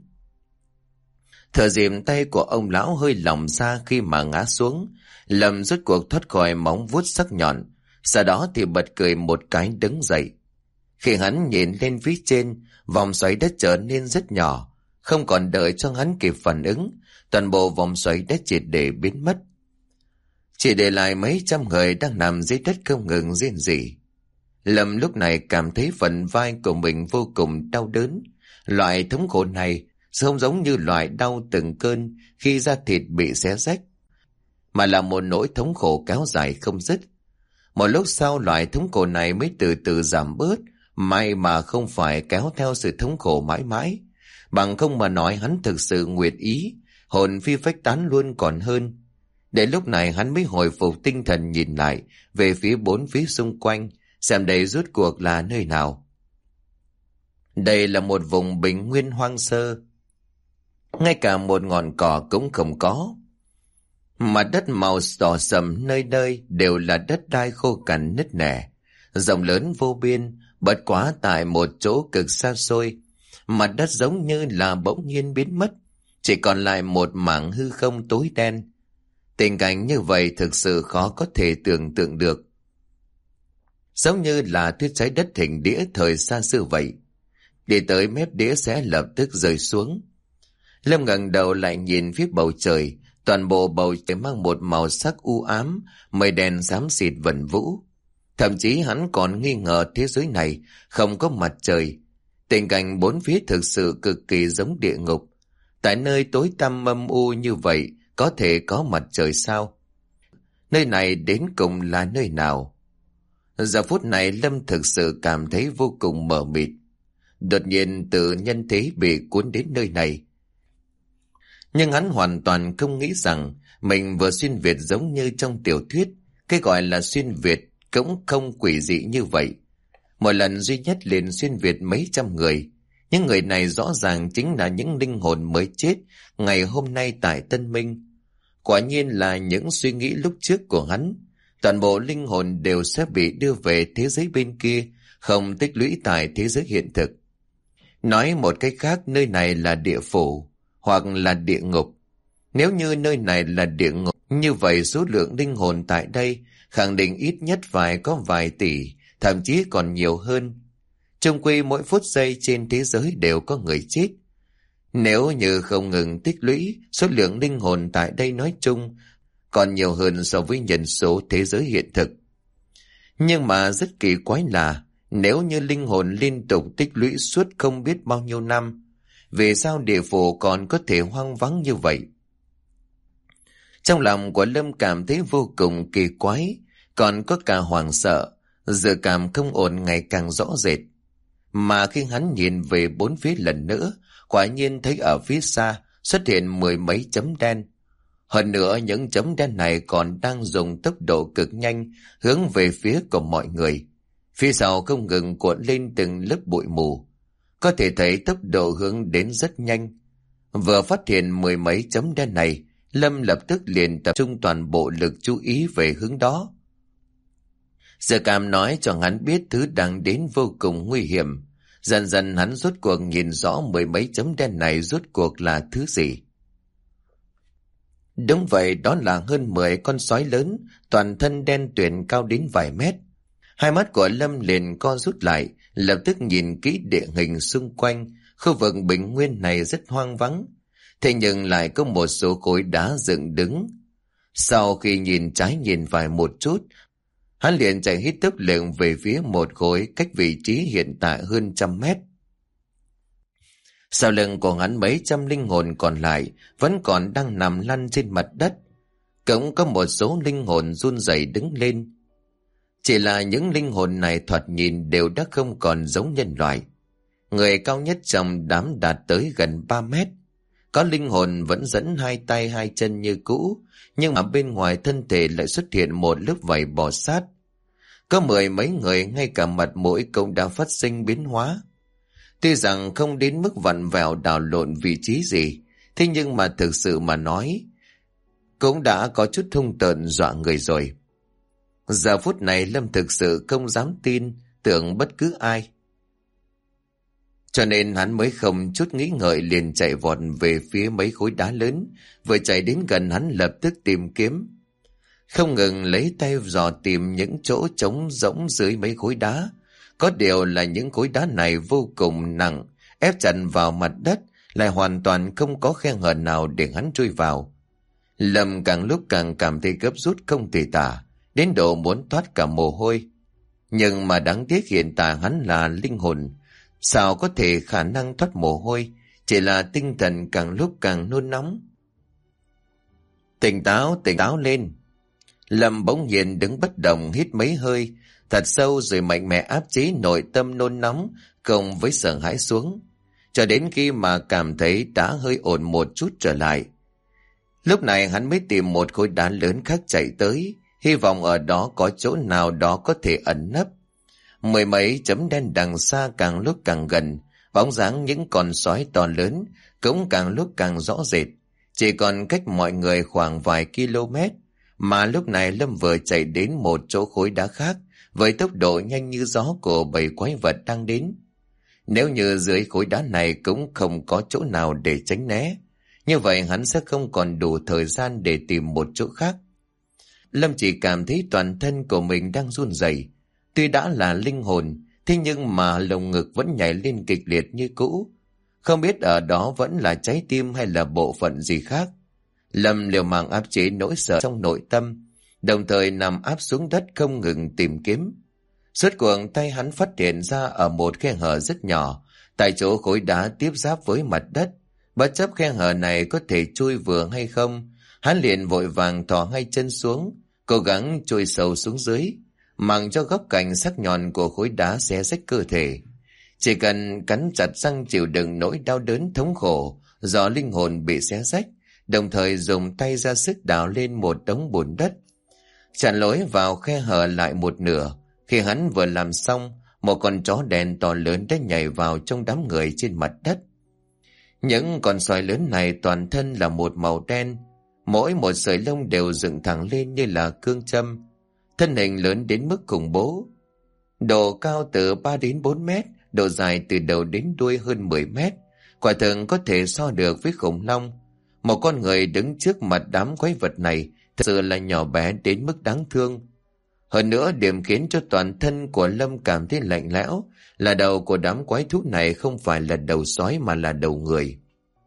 Thở dìm tay của ông lão hơi lỏng ra khi mà ngã xuống. Lâm rốt cuộc thoát khỏi móng vuốt sắc nhọn, sau đó thì bật cười một cái đứng dậy. Khi hắn nhìn lên phía trên, vòng xoáy đã trở nên rất nhỏ. Không còn đợi cho hắn kịp phản ứng, toàn bộ vòng xoáy đã triệt để biến mất. Chỉ để lại mấy trăm người đang nằm dưới đất không ngừng rên rỉ. Lâm lúc này cảm thấy phần vai của mình vô cùng đau đớn. Loại thống khổ này không giống như loại đau từng cơn khi da thịt bị xé rách, mà là một nỗi thống khổ kéo dài không dứt. Một lúc sau loại thống khổ này mới từ từ giảm bớt, may mà không phải kéo theo sự thống khổ mãi mãi. Bằng không mà nói hắn thực sự nguyện ý, hồn phi phách tán luôn còn hơn. Đến lúc này hắn mới hồi phục tinh thần nhìn lại về phía bốn phía xung quanh, xem đây rốt cuộc là nơi nào. Đây là một vùng bình nguyên hoang sơ, ngay cả một ngọn cỏ cũng không có. Mặt đất màu đỏ sầm nơi nơi đều là đất đai khô cằn nứt nẻ, rộng lớn vô biên. Bất quá tại một chỗ cực xa xôi, mặt đất giống như là bỗng nhiên biến mất, chỉ còn lại một mảng hư không tối đen. Tình cảnh như vậy thực sự khó có thể tưởng tượng được, giống như là thuyết trái đất hình đĩa thời xa xưa vậy. Đi tới mép đĩa sẽ lập tức rơi xuống. Lâm ngẩng đầu lại nhìn phía bầu trời. Toàn bộ bầu trời mang một màu sắc u ám, mây đen xám xịt vần vũ. Thậm chí hắn còn nghi ngờ thế giới này không có mặt trời. Tình cảnh bốn phía thực sự cực kỳ giống địa ngục. Tại nơi tối tăm âm u như vậy có thể có mặt trời sao? Nơi này đến cùng là nơi nào? Giờ phút này Lâm thực sự cảm thấy vô cùng mờ mịt. Đột nhiên tự nhân thế bị cuốn đến nơi này. Nhưng hắn hoàn toàn không nghĩ rằng mình vừa xuyên Việt giống như trong tiểu thuyết. Cái gọi là xuyên Việt cũng không quỷ dị như vậy. Một lần duy nhất liền xuyên Việt mấy trăm người. Những người này rõ ràng chính là những linh hồn mới chết ngày hôm nay tại Tân Minh. Quả nhiên là những suy nghĩ lúc trước của hắn. Toàn bộ linh hồn đều sẽ bị đưa về thế giới bên kia, không tích lũy tại thế giới hiện thực. Nói một cách khác, nơi này là địa phủ hoặc là địa ngục. Nếu như nơi này là địa ngục, như vậy số lượng linh hồn tại đây khẳng định ít nhất phải có vài tỷ, thậm chí còn nhiều hơn. Trong quy mỗi phút giây trên thế giới đều có người chết. Nếu như không ngừng tích lũy, số lượng linh hồn tại đây nói chung còn nhiều hơn so với nhân số thế giới hiện thực. Nhưng mà rất kỳ quái là, nếu như linh hồn liên tục tích lũy suốt không biết bao nhiêu năm, vì sao địa phủ còn có thể hoang vắng như vậy? Trong lòng của Lâm cảm thấy vô cùng kỳ quái, còn có cả hoảng sợ, dự cảm không ổn ngày càng rõ rệt. Mà khi hắn nhìn về bốn phía lần nữa, quả nhiên thấy ở phía xa xuất hiện mười mấy chấm đen. Hơn nữa những chấm đen này còn đang dùng tốc độ cực nhanh hướng về phía của mọi người. Phía sau không ngừng cuộn lên từng lớp bụi mù. Có thể thấy tốc độ hướng đến rất nhanh. Vừa phát hiện mười mấy chấm đen này, Lâm lập tức liền tập trung toàn bộ lực chú ý về hướng đó. Giờ cảm nói cho hắn biết thứ đang đến vô cùng nguy hiểm. Dần dần hắn rốt cuộc nhìn rõ mười mấy chấm đen này rốt cuộc là thứ gì. Đúng vậy, đó là hơn 10 con sói lớn, toàn thân đen tuyền cao đến vài mét. Hai mắt của Lâm liền co rút lại, lập tức nhìn kỹ địa hình xung quanh. Khu vực bình nguyên này rất hoang vắng, thế nhưng lại có một số khối đá dựng đứng. Sau khi nhìn trái nhìn phải một chút, hắn liền chạy hít tốc lực về phía một khối cách vị trí hiện tại hơn 100 mét. Sau lưng của hắn mấy trăm linh hồn còn lại vẫn còn đang nằm lăn trên mặt đất. Cũng có một số linh hồn run rẩy đứng lên. Chỉ là những linh hồn này thoạt nhìn đều đã không còn giống nhân loại. Người cao nhất trong đám đạt tới gần 3 mét. Có linh hồn vẫn dẫn hai tay hai chân như cũ, nhưng mà bên ngoài thân thể lại xuất hiện một lớp vảy bò sát. Có mười mấy người ngay cả mặt mũi cũng đã phát sinh biến hóa. Tuy rằng không đến mức vặn vẹo đảo lộn vị trí gì, thế nhưng mà thực sự mà nói, cũng đã có chút hung tợn dọa người rồi. Giờ phút này Lâm thực sự không dám tin tưởng bất cứ ai. Cho nên hắn mới không chút nghĩ ngợi liền chạy vọt về phía mấy khối đá lớn, vừa chạy đến gần hắn lập tức tìm kiếm. Không ngừng lấy tay dò tìm những chỗ trống rỗng dưới mấy khối đá. Có điều là những khối đá này vô cùng nặng, ép chặt vào mặt đất, lại hoàn toàn không có khe hở nào để hắn chui vào. Lâm càng lúc càng cảm thấy gấp rút không thể tả, đến độ muốn thoát cả mồ hôi. Nhưng mà đáng tiếc hiện tại hắn là linh hồn, sao có thể khả năng thoát mồ hôi, chỉ là tinh thần càng lúc càng nôn nóng. Tỉnh táo lên. Lâm bỗng nhiên đứng bất động hít mấy hơi thật sâu rồi mạnh mẽ áp chế nội tâm nôn nóng cùng với sợ hãi xuống, cho đến khi mà cảm thấy đã hơi ổn một chút trở lại. Lúc này hắn mới tìm một khối đá lớn khác chạy tới, hy vọng ở đó có chỗ nào đó có thể ẩn nấp. Mười mấy chấm đen đằng xa càng lúc càng gần, bóng dáng những con sói to lớn cũng càng lúc càng rõ rệt, chỉ còn cách mọi người khoảng vài km. Mà lúc này Lâm vừa chạy đến một chỗ khối đá khác với tốc độ nhanh như gió của bầy quái vật đang đến. Nếu như dưới khối đá này cũng không có chỗ nào để tránh né, như vậy hắn sẽ không còn đủ thời gian để tìm một chỗ khác. Lâm chỉ cảm thấy toàn thân của mình đang run rẩy. Tuy đã là linh hồn, Thế nhưng mà lồng ngực vẫn nhảy lên kịch liệt như cũ. Không biết ở đó vẫn là trái tim hay là bộ phận gì khác. Lâm liều mạng áp chế nỗi sợ trong nội tâm, đồng thời nằm áp xuống đất không ngừng tìm kiếm. Rốt cuộc tay hắn phát hiện ra ở một khe hở rất nhỏ, tại chỗ khối đá tiếp giáp với mặt đất. Bất chấp khe hở này có thể chui vừa hay không, hắn liền vội vàng thò hai chân xuống, cố gắng chui sâu xuống dưới, mặc cho góc cạnh sắc nhọn của khối đá xé rách cơ thể. Chỉ cần cắn chặt răng chịu đựng nỗi đau đớn thống khổ do linh hồn bị xé rách, đồng thời dùng tay ra sức đào lên một đống bùn đất, chặn lối vào khe hở lại một nửa. Khi hắn vừa làm xong, một con chó đen to lớn đã nhảy vào trong đám người trên mặt đất. Những con sói lớn này toàn thân là một màu đen, mỗi một sợi lông đều dựng thẳng lên như là cương châm, thân hình lớn đến mức khủng bố. Độ cao từ 3 đến 4 mét, độ dài từ đầu đến đuôi hơn 10 mét, quả thực có thể so được với khủng long. Một con người đứng trước mặt đám quái vật này thật sự là nhỏ bé đến mức đáng thương. Hơn nữa, điểm khiến cho toàn thân của Lâm cảm thấy lạnh lẽo là đầu của đám quái thú này không phải là đầu sói mà là đầu người.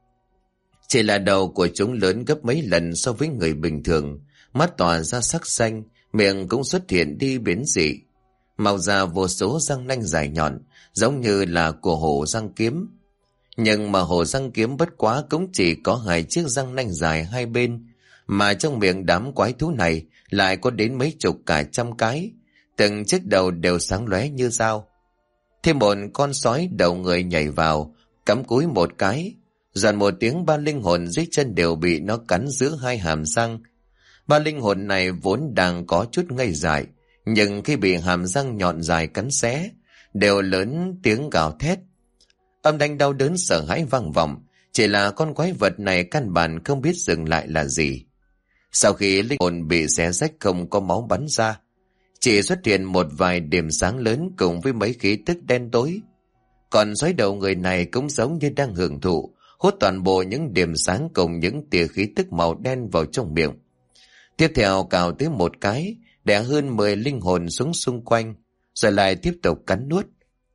Chỉ là đầu của chúng lớn gấp mấy lần so với người bình thường, mắt tỏa ra sắc xanh, miệng cũng xuất hiện đi biến dị, mọc ra vô số răng nanh dài nhọn, giống như là của hổ răng kiếm. Nhưng mà hổ răng kiếm bất quá cũng chỉ có 2 chiếc răng nanh dài hai bên, mà trong miệng đám quái thú này lại có đến mấy chục cả trăm cái, từng chiếc đầu đều sáng lóe như dao. Thêm một con sói đầu người nhảy vào, cắm cúi một cái, dàn một tiếng, 3 linh hồn dưới chân đều bị nó cắn giữa 2 hàm răng. 3 linh hồn này vốn đang có chút ngây dại, nhưng khi bị hàm răng nhọn dài cắn xé, đều lớn tiếng gào thét. Âm thanh đau đớn sợ hãi vang vọng, chỉ là con quái vật này căn bản không biết dừng lại là gì. Sau khi linh hồn bị xé rách không có máu bắn ra, chỉ xuất hiện một vài điểm sáng lớn cùng với mấy khí tức đen tối. Còn sói đầu người này cũng giống như đang hưởng thụ, hút toàn bộ những điểm sáng cùng những tia khí tức màu đen vào trong miệng. Tiếp theo cào tới một cái, đè hơn 10 linh hồn xuống xung quanh, rồi lại tiếp tục cắn nuốt.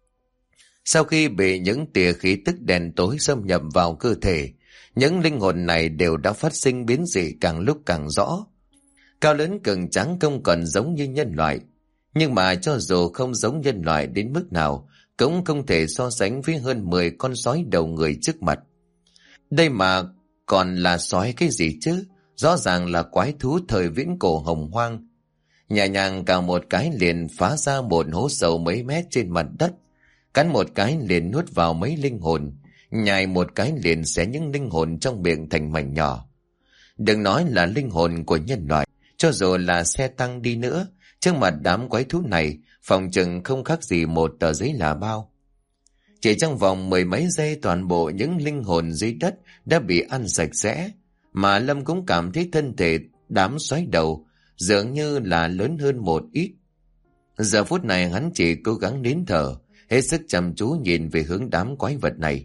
Sau khi bị những tia khí tức đen tối xâm nhập vào cơ thể, những linh hồn này đều đã phát sinh biến dị càng lúc càng rõ. Cao lớn cường tráng không còn giống như nhân loại, nhưng mà cho dù không giống nhân loại đến mức nào, cũng không thể so sánh với hơn 10 con sói đầu người trước mặt. Đây mà còn là sói cái gì chứ? Rõ ràng là quái thú thời viễn cổ hồng hoang. Nhẹ nhàng cào một cái liền phá ra một hố sâu mấy mét trên mặt đất, cắn một cái liền nuốt vào mấy linh hồn, nhai một cái liền xé những linh hồn trong miệng thành mảnh nhỏ. Đừng nói là linh hồn của nhân loại, cho dù là xe tăng đi nữa, trước mặt đám quái thú này, phòng chừng không khác gì một tờ giấy là bao. Chỉ trong vòng 10 mấy giây, toàn bộ những linh hồn dưới đất đã bị ăn sạch sẽ, mà Lâm cũng cảm thấy thân thể đám xoáy đầu dường như là lớn hơn một ít. Giờ phút này hắn chỉ cố gắng nín thở, hết sức chăm chú nhìn về hướng đám quái vật này.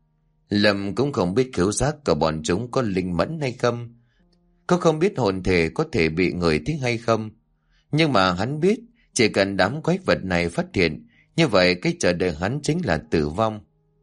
Lâm cũng không biết khứu giác của bọn chúng có linh mẫn hay không, có không biết hồn thể có thể bị người thích hay không. Nhưng mà hắn biết, chỉ cần đám quái vật này phát hiện, như vậy cái chờ đợi hắn chính là tử vong.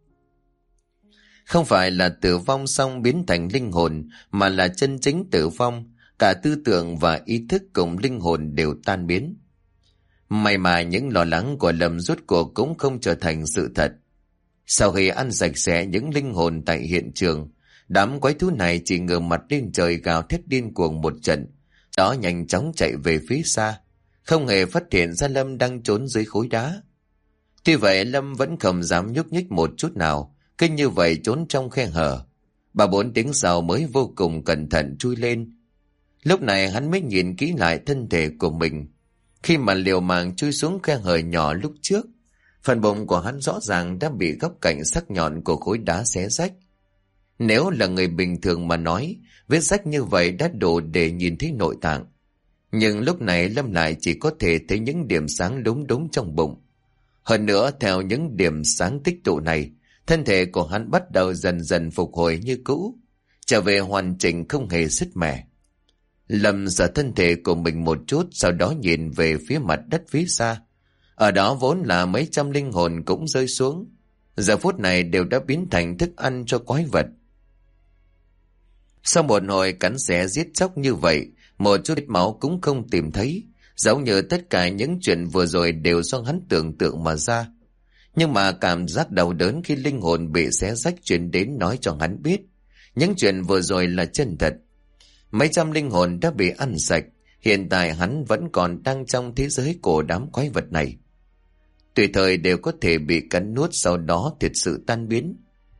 Không phải là tử vong xong biến thành linh hồn, mà là chân chính tử vong, cả tư tưởng và ý thức cùng linh hồn đều tan biến. May mà những lo lắng của Lâm rốt cuộc cũng không trở thành sự thật. Sau khi ăn sạch sẽ những linh hồn tại hiện trường, đám quái thú này chỉ ngửa mặt lên trời gào thét điên cuồng một trận, đó nhanh chóng chạy về phía xa, không hề phát hiện ra Lâm đang trốn dưới khối đá. Tuy vậy Lâm vẫn không dám nhúc nhích một chút nào, cứ như vậy trốn trong khe hở. 3-4 tiếng sau mới vô cùng cẩn thận chui lên. Lúc này hắn mới nhìn kỹ lại thân thể của mình. Khi mà liều mạng chui xuống khe hở nhỏ lúc trước, phần bụng của hắn rõ ràng đã bị góc cạnh sắc nhọn của khối đá xé rách. Nếu là người bình thường mà nói, vết rách như vậy đã đủ để nhìn thấy nội tạng. Nhưng lúc này Lâm lại chỉ có thể thấy những điểm sáng đốm đốm trong bụng. Hơn nữa, theo những điểm sáng tích tụ này, thân thể của hắn bắt đầu dần dần phục hồi như cũ, trở về hoàn chỉnh không hề sứt mẻ. Lâm giở thân thể của mình một chút, sau đó nhìn về phía mặt đất phía xa. Ở đó vốn là mấy trăm linh hồn cũng rơi xuống, giờ phút này đều đã biến thành thức ăn cho quái vật. Sau một hồi cắn xé giết chóc như vậy, một chút máu cũng không tìm thấy, giống như tất cả những chuyện vừa rồi đều do hắn tưởng tượng mà ra. Nhưng mà cảm giác đau đớn khi linh hồn bị xé rách truyền đến nói cho hắn biết, những chuyện vừa rồi là chân thật. Mấy trăm linh hồn đã bị ăn sạch, hiện tại hắn vẫn còn đang trong thế giới của đám quái vật này. Tùy thời đều có thể bị cắn nuốt, sau đó thiệt sự tan biến.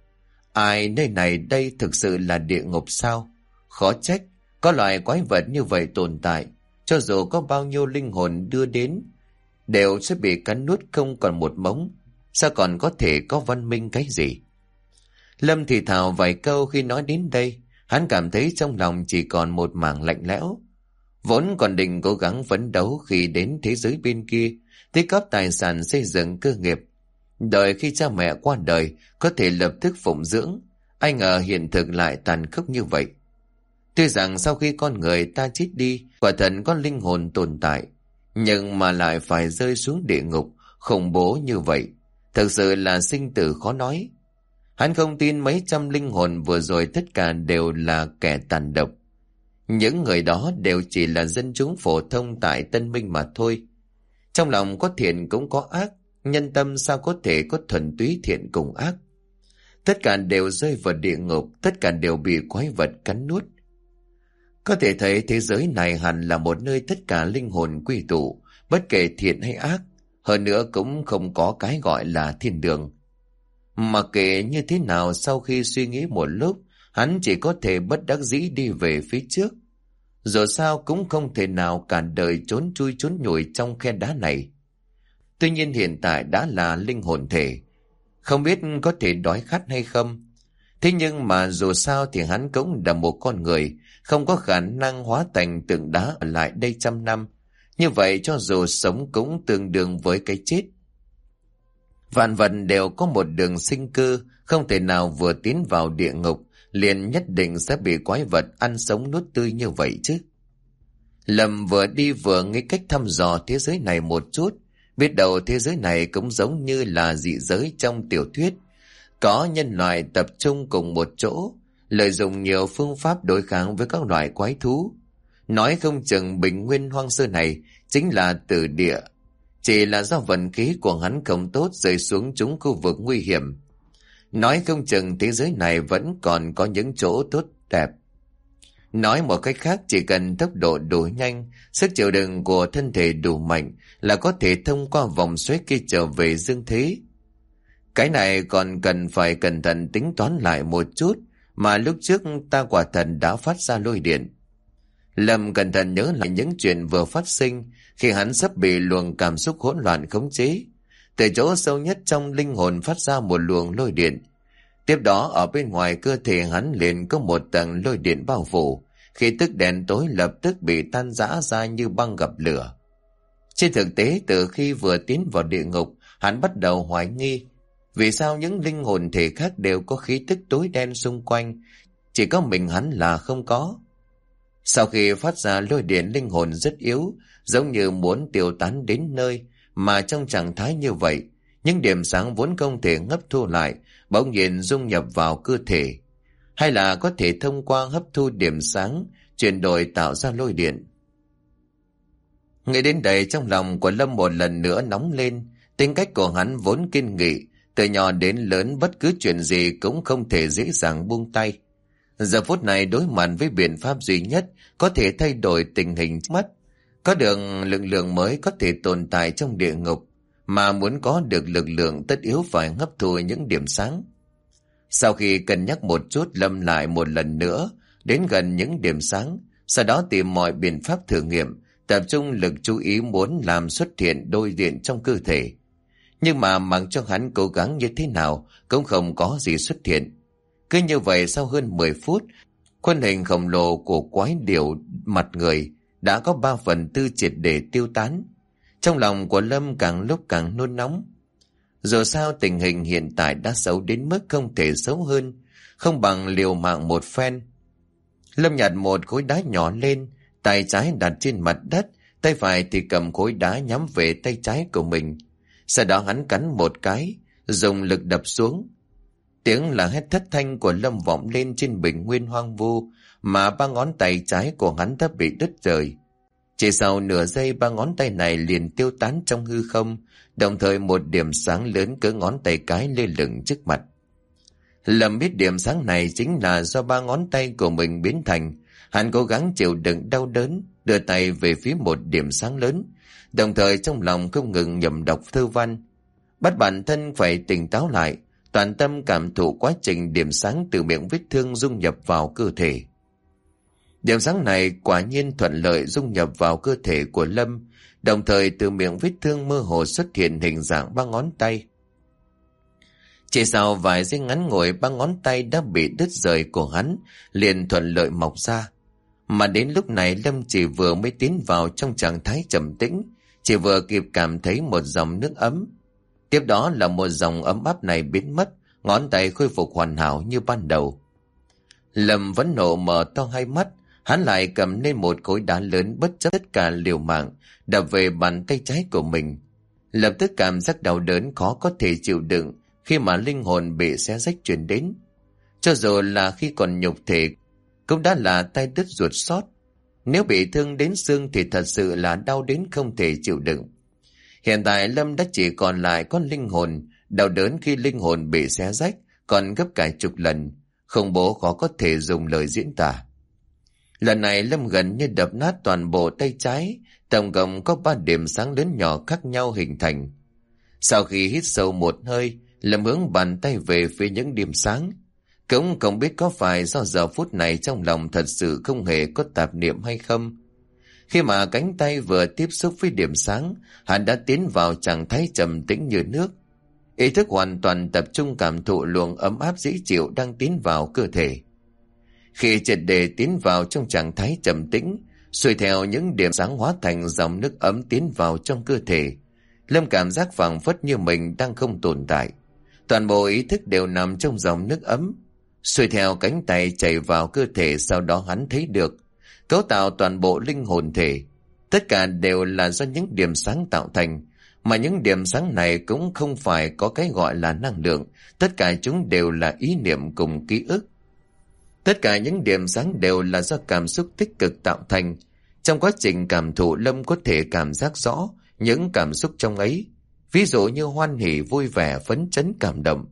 Ai, nơi này đây thực sự là địa ngục sao? Khó trách, có loại quái vật như vậy tồn tại, cho dù có bao nhiêu linh hồn đưa đến, đều sẽ bị cắn nuốt không còn một mống. Sao còn có thể có văn minh cái gì? Lâm thì thào vài câu khi nói đến đây, hắn cảm thấy trong lòng chỉ còn một mảng lạnh lẽo. Vốn còn định cố gắng phấn đấu khi đến thế giới bên kia, tích góp tài sản xây dựng cơ nghiệp. Đợi khi cha mẹ qua đời, có thể lập tức phụng dưỡng. Ai ngờ hiện thực lại tàn khốc như vậy. Tuy rằng sau khi con người ta chết đi, quả thật có linh hồn tồn tại, nhưng mà lại phải rơi xuống địa ngục, khủng bố như vậy. Thực sự là sinh tử khó nói. Hắn không tin mấy trăm linh hồn vừa rồi tất cả đều là kẻ tàn độc. Những người đó đều chỉ là dân chúng phổ thông tại Tân Minh mà thôi. Trong lòng có thiện cũng có ác, nhân tâm sao có thể có thuần túy thiện cùng ác. Tất cả đều rơi vào địa ngục, tất cả đều bị quái vật cắn nuốt. Có thể thấy thế giới này hẳn là một nơi tất cả linh hồn quy tụ, bất kể thiện hay ác. Hơn nữa cũng không có cái gọi là thiên đường. Mặc kệ như thế nào, sau khi suy nghĩ một lúc, hắn chỉ có thể bất đắc dĩ đi về phía trước. Dù sao cũng không thể nào cả đời trốn chui trốn nhủi trong khe đá này. Tuy nhiên hiện tại đã là linh hồn thể, không biết có thể đói khát hay không. Thế nhưng mà dù sao thì hắn cũng là một con người, không có khả năng hóa thành tượng đá ở lại đây trăm năm. Như vậy cho dù sống cũng tương đương với cái chết. Vạn vật đều có một đường sinh cơ, không thể nào vừa tiến vào địa ngục liền nhất định sẽ bị quái vật ăn sống nuốt tươi như vậy chứ. Lâm vừa đi vừa nghĩ cách thăm dò thế giới này một chút. Biết đâu thế giới này cũng giống như là dị giới trong tiểu thuyết. Có nhân loại tập trung cùng một chỗ, lợi dụng nhiều phương pháp đối kháng với các loại quái thú. Nói không chừng bình nguyên hoang sơ này chính là tử địa. Chỉ là do vận khí của hắn không tốt rơi xuống chúng khu vực nguy hiểm. Nói không chừng thế giới này vẫn còn có những chỗ tốt đẹp. Nói một cách khác, chỉ cần tốc độ đủ nhanh, sức chịu đựng của thân thể đủ mạnh là có thể thông qua vòng xoáy kia trở về dương thế. Cái này còn cần phải cẩn thận tính toán lại một chút, mà lúc trước ta quả thật đã phát ra lôi điện. Lâm cẩn thận nhớ lại những chuyện vừa phát sinh khi hắn sắp bị luồng cảm xúc hỗn loạn khống chế. Từ chỗ sâu nhất trong linh hồn phát ra một luồng lôi điện. Tiếp đó ở bên ngoài cơ thể hắn liền có một tầng lôi điện bao phủ, khi tức đèn tối lập tức bị tan rã ra như băng gặp lửa. Trên thực tế, từ khi vừa tiến vào địa ngục, hắn bắt đầu hoài nghi vì sao những linh hồn thể khác đều có khí tức tối đen xung quanh, chỉ có mình hắn là không có. Sau khi phát ra lôi điện, linh hồn rất yếu, giống như muốn tiêu tán đến nơi, mà trong trạng thái như vậy, những điểm sáng vốn không thể hấp thu lại, bỗng nhiên dung nhập vào cơ thể. Hay là có thể thông qua hấp thu điểm sáng, chuyển đổi tạo ra lôi điện. Nghĩ đến đây, trong lòng của Lâm một lần nữa nóng lên. Tính cách của hắn vốn kiên nghị, từ nhỏ đến lớn bất cứ chuyện gì cũng không thể dễ dàng buông tay. Giờ phút này đối mặt với biện pháp duy nhất có thể thay đổi tình hình trước mắt, có được lực lượng mới có thể tồn tại trong địa ngục, mà muốn có được lực lượng tất yếu phải hấp thu những điểm sáng. Sau khi cân nhắc một chút, Lâm lại một lần nữa đến gần những điểm sáng, sau đó tìm mọi biện pháp thử nghiệm, tập trung lực chú ý muốn làm xuất hiện đôi điện trong cơ thể. Nhưng mà mặc cho hắn cố gắng như thế nào cũng không có gì xuất hiện. Cứ như vậy sau hơn 10 phút, khuôn hình khổng lồ của quái điểu mặt người đã có 3/4 triệt để tiêu tán. Trong lòng của Lâm càng lúc càng nôn nóng. Dù sao tình hình hiện tại đã xấu đến mức không thể xấu hơn, không bằng liều mạng một phen. Lâm nhặt một khối đá nhỏ lên, tay trái đặt trên mặt đất, tay phải thì cầm khối đá nhắm về tay trái của mình. Sau đó hắn cắn một cái, dùng lực đập xuống. Tiếng là hét thất thanh của Lâm vọng lên trên bình nguyên hoang vu, mà ba ngón tay trái của hắn đã bị đứt rời. Chỉ sau nửa giây, ba ngón tay này liền tiêu tán trong hư không, đồng thời một điểm sáng lớn cỡ ngón tay cái lơ lửng trước mặt. Lâm biết điểm sáng này chính là do ba ngón tay của mình biến thành. Hắn cố gắng chịu đựng đau đớn, đưa tay về phía một điểm sáng lớn, đồng thời trong lòng không ngừng nhẩm đọc thơ văn, bắt bản thân phải tỉnh táo lại, toàn tâm cảm thụ quá trình điểm sáng từ miệng vết thương dung nhập vào cơ thể. Điểm sáng này quả nhiên thuận lợi dung nhập vào cơ thể của Lâm, đồng thời từ miệng vết thương mơ hồ xuất hiện hình dạng ba ngón tay. Chỉ sau vài giây ngắn ngủi, ba ngón tay đã bị đứt rời của hắn liền thuận lợi mọc ra. Mà đến lúc này Lâm chỉ vừa mới tiến vào trong trạng thái trầm tĩnh, chỉ vừa kịp cảm thấy một dòng nước ấm. Tiếp đó là một dòng ấm áp này biến mất, ngón tay khôi phục hoàn hảo như ban đầu. Lâm vẫn nộ mở to hai mắt, hắn lại cầm lên một khối đá lớn bất chấp tất cả liều mạng, đập về bàn tay trái của mình. Lập tức cảm giác đau đớn khó có thể chịu đựng khi mà linh hồn bị xé rách truyền đến. Cho dù là khi còn nhục thể, cũng đã là tay đứt ruột xót. Nếu bị thương đến xương thì thật sự là đau đến không thể chịu đựng. Hiện tại Lâm đã chỉ còn lại có linh hồn, đau đớn khi linh hồn bị xé rách còn gấp cả chục lần, khủng bố khó có thể dùng lời diễn tả. Lần này Lâm gần như đập nát toàn bộ tay trái, tổng cộng có 3 điểm sáng lớn nhỏ khác nhau hình thành. Sau khi hít sâu một hơi, Lâm hướng bàn tay về phía những điểm sáng. Cũng không biết có phải do giờ phút này trong lòng thật sự không hề có tạp niệm hay không. Khi mà cánh tay vừa tiếp xúc với điểm sáng, hắn đã tiến vào trạng thái trầm tĩnh như nước. Ý thức hoàn toàn tập trung cảm thụ luồng ấm áp dễ chịu đang tiến vào cơ thể. Khi triệt để tiến vào trong trạng thái trầm tĩnh, xuôi theo những điểm sáng hóa thành dòng nước ấm tiến vào trong cơ thể, Lâm cảm giác phảng phất như mình đang không tồn tại. Toàn bộ ý thức đều nằm trong dòng nước ấm, xuôi theo cánh tay chảy vào cơ thể. Sau đó hắn thấy được cấu tạo toàn bộ linh hồn thể, tất cả đều là do những điểm sáng tạo thành, mà những điểm sáng này cũng không phải có cái gọi là năng lượng, tất cả chúng đều là ý niệm cùng ký ức. Tất cả những điểm sáng đều là do cảm xúc tích cực tạo thành. Trong quá trình cảm thụ, Lâm có thể cảm giác rõ những cảm xúc trong ấy, ví dụ như hoan hỉ, vui vẻ, phấn chấn, cảm động.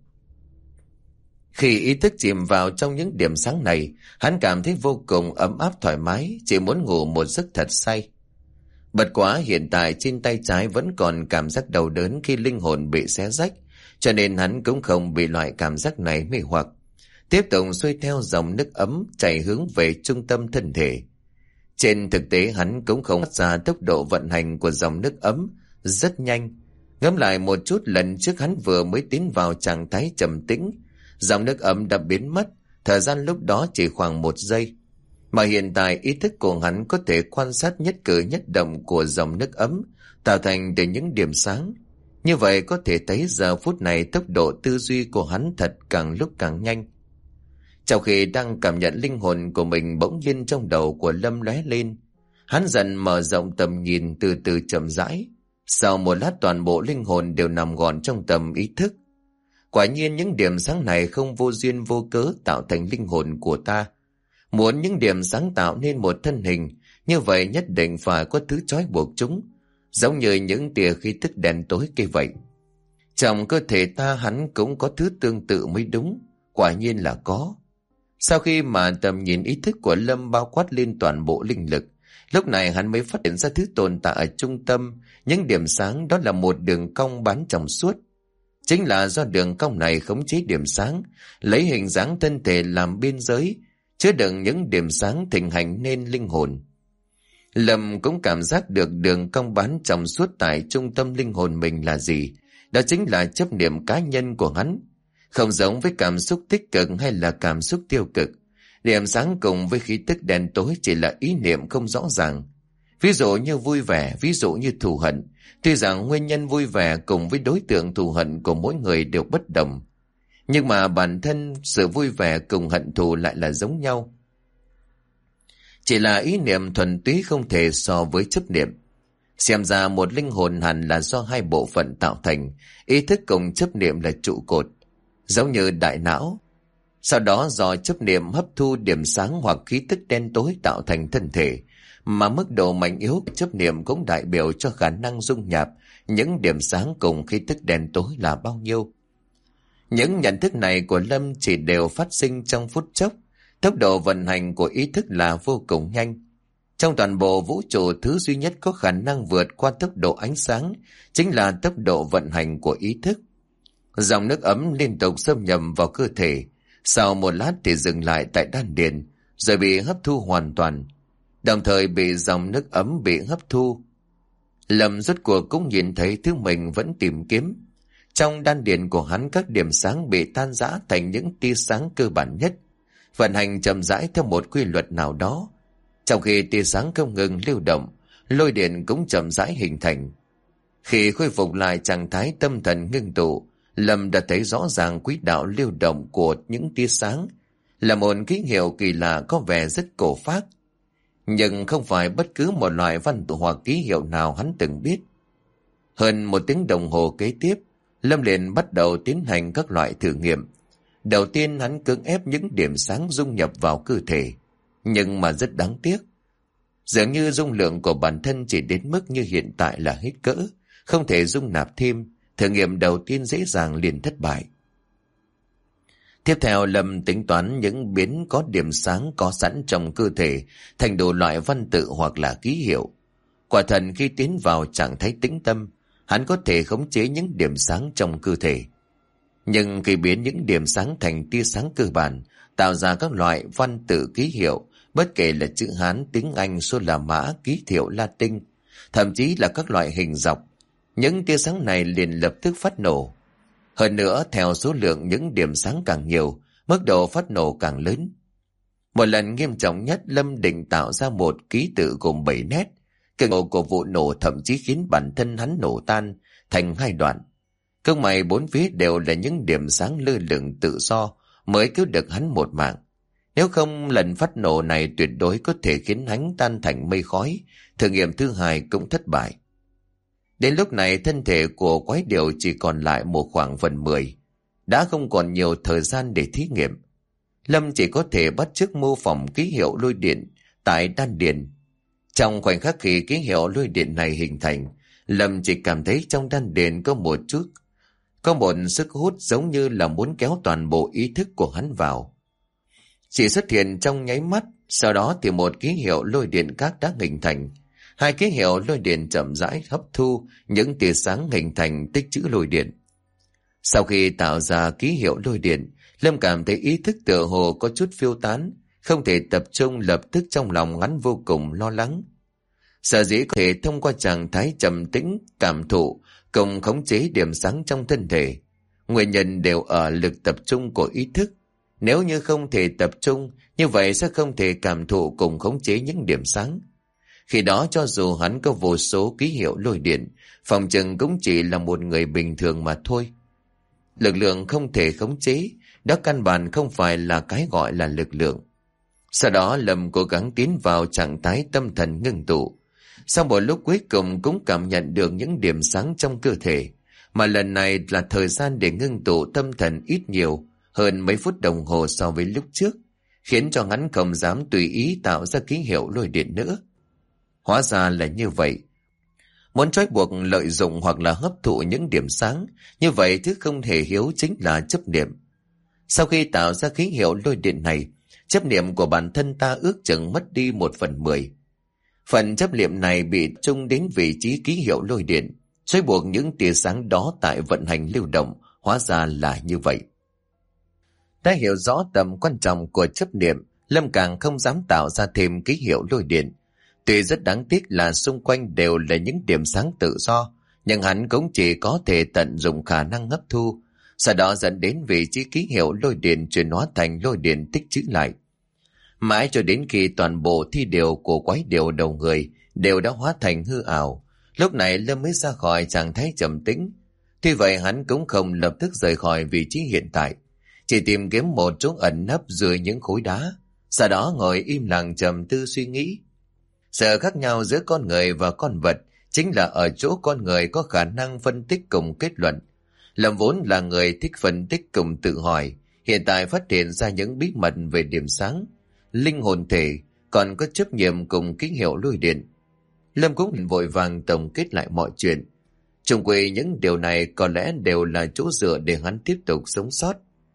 Khi ý thức chìm vào trong những điểm sáng này, hắn cảm thấy vô cùng ấm áp thoải mái, chỉ muốn ngủ một giấc thật say. Bất quá hiện tại trên tay trái vẫn còn cảm giác đau đớn khi linh hồn bị xé rách, cho nên hắn cũng không bị loại cảm giác này mê hoặc. Tiếp tục xuôi theo dòng nước ấm chạy hướng về trung tâm thân thể. Trên thực tế hắn cũng không phát ra tốc độ vận hành của dòng nước ấm rất nhanh. Ngẫm lại một chút, lần trước hắn vừa mới tiến vào trạng thái trầm tĩnh, dòng nước ấm đã biến mất, thời gian lúc đó chỉ khoảng 1 giây. Mà hiện tại ý thức của hắn có thể quan sát nhất cử nhất động của dòng nước ấm, tạo thành từ những điểm sáng. Như vậy có thể thấy giờ phút này tốc độ tư duy của hắn thật càng lúc càng nhanh. Trong khi đang cảm nhận, linh hồn của mình bỗng nhiên trong đầu của Lâm lóe lên. Hắn dần mở rộng tầm nhìn, từ từ chậm rãi. Sau một lát toàn bộ linh hồn đều nằm gọn trong tầm ý thức. Quả nhiên những điểm sáng này không vô duyên vô cớ tạo thành linh hồn của ta. Muốn những điểm sáng tạo nên một thân hình, như vậy nhất định phải có thứ trói buộc chúng, giống như những tia khí tức đen tối kia vậy. Trong cơ thể ta hắn cũng có thứ tương tự mới đúng, quả nhiên là có. Sau khi mà tầm nhìn ý thức của Lâm bao quát lên toàn bộ linh lực, lúc này hắn mới phát hiện ra thứ tồn tại ở trung tâm những điểm sáng, đó là một đường cong bán trong suốt. Chính là do đường cong này khống chế điểm sáng, lấy hình dáng thân thể làm biên giới, chứa đựng những điểm sáng thịnh hành nên linh hồn. Lâm cũng cảm giác được đường cong bán trong suốt tại trung tâm linh hồn mình là gì, đó chính là chấp niệm cá nhân của hắn. Không giống với cảm xúc tích cực hay là cảm xúc tiêu cực, điểm sáng cùng với khí tức đen tối chỉ là ý niệm không rõ ràng. Ví dụ như vui vẻ, ví dụ như thù hận. Tuy rằng nguyên nhân vui vẻ cùng với đối tượng thù hận của mỗi người đều bất đồng, nhưng mà bản thân sự vui vẻ cùng hận thù lại là giống nhau. Chỉ là ý niệm thuần túy không thể so với chấp niệm. Xem ra một linh hồn hẳn là do hai bộ phận tạo thành, ý thức cùng chấp niệm là trụ cột, giống như đại não. Sau đó do chấp niệm hấp thu điểm sáng hoặc khí tức đen tối tạo thành thân thể, mà mức độ mạnh yếu của chấp niệm cũng đại biểu cho khả năng dung nhập những điểm sáng cùng khí tức đen tối là bao nhiêu. Những nhận thức này của Lâm chỉ đều phát sinh trong phút chốc, tốc độ vận hành của ý thức là vô cùng nhanh. Trong toàn bộ vũ trụ, thứ duy nhất có khả năng vượt qua tốc độ ánh sáng chính là tốc độ vận hành của ý thức. Dòng nước ấm liên tục xâm nhập vào cơ thể, sau một lát thì dừng lại tại đan điền, rồi bị hấp thu hoàn toàn. Đồng thời bị dòng nước ấm bị hấp thu, Lâm rốt cuộc cũng nhìn thấy thứ mình vẫn tìm kiếm. Trong đan điền của hắn, các điểm sáng bị tan rã thành những tia sáng cơ bản nhất, vận hành chậm rãi theo một quy luật nào đó. Trong khi tia sáng không ngừng lưu động, lôi điện cũng chậm rãi hình thành. Khi khôi phục lại trạng thái tâm thần ngưng tụ, Lâm đã thấy rõ ràng quỹ đạo lưu động của những tia sáng, là một ký hiệu kỳ lạ có vẻ rất cổ phác. Nhưng không phải bất cứ một loại văn tự hoặc ký hiệu nào hắn từng biết. Hơn một tiếng đồng hồ kế tiếp, Lâm liền bắt đầu tiến hành các loại thử nghiệm. Đầu tiên hắn cưỡng ép những điểm sáng dung nhập vào cơ thể, nhưng mà rất đáng tiếc. Dường như dung lượng của bản thân chỉ đến mức như hiện tại là hết cỡ, không thể dung nạp thêm. Thử nghiệm đầu tiên dễ dàng liền thất bại. Tiếp theo Lâm tính toán những biến có điểm sáng có sẵn trong cơ thể thành đủ loại văn tự hoặc là ký hiệu. Quả thật khi tiến vào trạng thái tĩnh tâm, hắn có thể khống chế những điểm sáng trong cơ thể. Nhưng khi biến những điểm sáng thành tia sáng cơ bản, tạo ra các loại văn tự ký hiệu, bất kể là chữ Hán, tiếng Anh, số La Mã, ký hiệu Latin, thậm chí là các loại hình dọc, những tia sáng này liền lập tức phát nổ. Hơn nữa, theo số lượng những điểm sáng càng nhiều, mức độ phát nổ càng lớn. Một lần nghiêm trọng nhất, Lâm định tạo ra một ký tự gồm 7 nét. Cường độ của vụ nổ thậm chí khiến bản thân hắn nổ tan thành 2 đoạn. Không may 4 phía đều là những điểm sáng lơ lửng tự do mới cứu được hắn một mạng. Nếu không, lần phát nổ này tuyệt đối có thể khiến hắn tan thành mây khói. Thử nghiệm thứ 2 cũng thất bại. Đến lúc này, thân thể của quái điểu chỉ còn lại một khoảng phần 10. Đã không còn nhiều thời gian để thí nghiệm. Lâm chỉ có thể bắt chước mô phỏng ký hiệu lôi điện tại đan điền. Trong khoảnh khắc khi ký hiệu lôi điện này hình thành, Lâm chỉ cảm thấy trong đan điền có một sức hút giống như là muốn kéo toàn bộ ý thức của hắn vào. Chỉ xuất hiện trong nháy mắt, sau đó thì một ký hiệu lôi điện khác đã hình thành. 2 ký hiệu lôi điện chậm rãi hấp thu những tia sáng hình thành tích trữ lôi điện. Sau khi tạo ra ký hiệu lôi điện, Lâm cảm thấy ý thức tựa hồ có chút phiêu tán, không thể tập trung, lập tức trong lòng hắn vô cùng lo lắng. Sở dĩ có thể thông qua trạng thái trầm tĩnh, cảm thụ cùng khống chế điểm sáng trong thân thể, nguyên nhân đều ở lực tập trung của ý thức. Nếu như không thể tập trung, như vậy sẽ không thể cảm thụ cùng khống chế những điểm sáng. Khi đó cho dù hắn có vô số ký hiệu lôi điện, phòng chừng cũng chỉ là một người bình thường mà thôi. Lực lượng không thể khống chế, đó căn bản không phải là cái gọi là lực lượng. Sau đó Lâm cố gắng tiến vào trạng thái tâm thần ngưng tụ. Sau một lúc cuối cùng cũng cảm nhận được những điểm sáng trong cơ thể, mà lần này là thời gian để ngưng tụ tâm thần ít nhiều hơn mấy phút đồng hồ so với lúc trước, khiến cho hắn không dám tùy ý tạo ra ký hiệu lôi điện nữa. Hóa ra là như vậy. Muốn trói buộc, lợi dụng hoặc là hấp thụ những điểm sáng, như vậy thứ không thể hiếu chính là chấp niệm. Sau khi tạo ra ký hiệu lôi điện này, chấp niệm của bản thân ta ước chừng mất đi 1/10. Phần chấp niệm này bị trung đến vị trí ký hiệu lôi điện, trói buộc những tia sáng đó tại vận hành lưu động. Hóa ra là như vậy. Đã hiểu rõ tầm quan trọng của chấp niệm, Lâm càng không dám tạo ra thêm ký hiệu lôi điện. Tuy rất đáng tiếc là xung quanh đều là những điểm sáng tự do, nhưng hắn cũng chỉ có thể tận dụng khả năng hấp thu, sau đó dẫn đến vị trí ký hiệu lôi điện chuyển hóa thành lôi điện tích trữ lại. Mãi cho đến khi toàn bộ thi điều của quái điểu đầu người đều đã hóa thành hư ảo, lúc này Lâm mới ra khỏi trạng thái trầm tĩnh. Tuy vậy hắn cũng không lập tức rời khỏi vị trí hiện tại, chỉ tìm kiếm một chỗ ẩn nấp dưới những khối đá, sau đó ngồi im lặng trầm tư suy nghĩ. Sự khác nhau giữa con người và con vật chính là ở chỗ con người có khả năng phân tích cùng kết luận. Lâm vốn là người thích phân tích cùng tự hỏi, hiện tại phát hiện ra những bí mật về điểm sáng, linh hồn thể, còn có chấp nhiệm cùng ký hiệu lôi điện. Lâm cũng vội vàng tổng kết lại mọi chuyện. Chung quy những điều này có lẽ đều là chỗ dựa để hắn tiếp tục sống sót.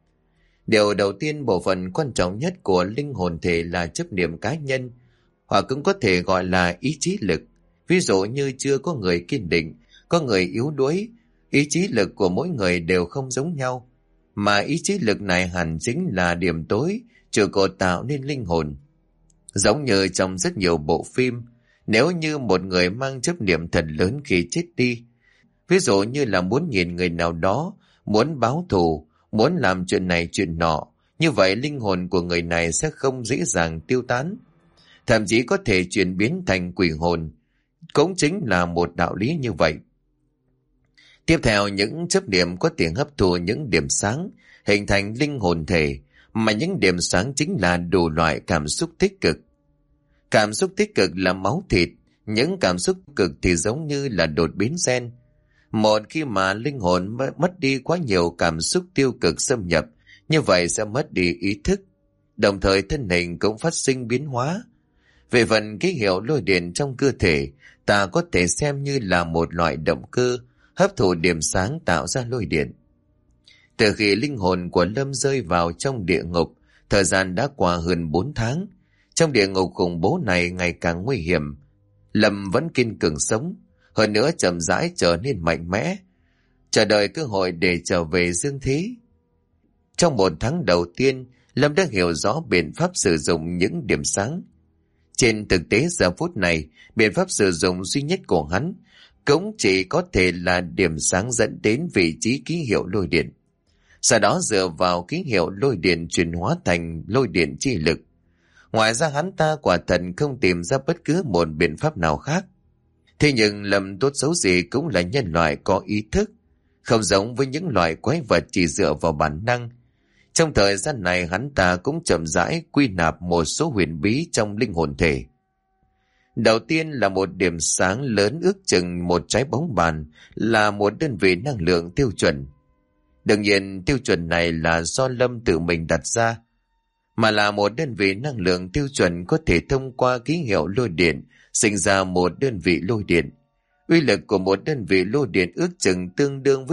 Điều đầu tiên, bộ phận quan trọng nhất của linh hồn thể là chấp niệm cá nhân, hoặc cũng có thể gọi là ý chí lực. Ví dụ như chưa có người kiên định, có người yếu đuối, ý chí lực của mỗi người đều không giống nhau. Mà ý chí lực này hẳn chính là điểm tối, trụ cột tạo nên linh hồn. Giống như trong rất nhiều bộ phim, nếu như một người mang chấp niệm thật lớn khi chết đi, ví dụ như là muốn nhìn người nào đó, muốn báo thù, muốn làm chuyện này chuyện nọ, như vậy linh hồn của người này sẽ không dễ dàng tiêu tán, thậm chí có thể chuyển biến thành quỷ hồn. Cũng chính là một đạo lý như vậy. Tiếp theo, những chấp niệm có thể hấp thụ những điểm sáng, hình thành linh hồn thể, mà những điểm sáng chính là đủ loại cảm xúc tích cực. Cảm xúc tích cực là máu thịt, những cảm xúc cực thì giống như là đột biến gen. Một khi mà linh hồn mất đi quá nhiều cảm xúc tiêu cực xâm nhập, như vậy sẽ mất đi ý thức, đồng thời thân hình cũng phát sinh biến hóa. Về phần ký hiệu lôi điện trong cơ thể, ta có thể xem như là một loại động cơ, hấp thụ điểm sáng tạo ra lôi điện. Từ khi linh hồn của Lâm rơi vào trong địa ngục, thời gian đã qua hơn 4 tháng. Trong địa ngục khủng bố này ngày càng nguy hiểm, Lâm vẫn kiên cường sống, hơn nữa chậm rãi trở nên mạnh mẽ, chờ đợi cơ hội để trở về dương thế. Trong 1 tháng đầu tiên, Lâm đã hiểu rõ biện pháp sử dụng những điểm sáng. Trên thực tế giờ phút này, biện pháp sử dụng duy nhất của hắn cũng chỉ có thể là điểm sáng dẫn đến vị trí ký hiệu lôi điện. Sau đó dựa vào ký hiệu lôi điện chuyển hóa thành lôi điện chi lực. Ngoài ra hắn ta quả thật không tìm ra bất cứ một biện pháp nào khác. Thế nhưng Lâm tốt xấu gì cũng là nhân loại có ý thức, không giống với những loại quái vật chỉ dựa vào bản năng. Trong thời gian này hắn ta cũng chậm rãi quy nạp một số huyền bí trong linh hồn thể. Đầu tiên là một điểm sáng lớn ước chừng một trái bóng bàn, là một đơn vị năng lượng tiêu chuẩn. Đương nhiên tiêu chuẩn này là do Lâm tự mình đặt ra, mà là một đơn vị năng lượng tiêu chuẩn có thể thông qua ký hiệu lôi điện sinh ra một đơn vị lôi điện. Uy lực của một đơn vị lôi điện ước chừng tương đương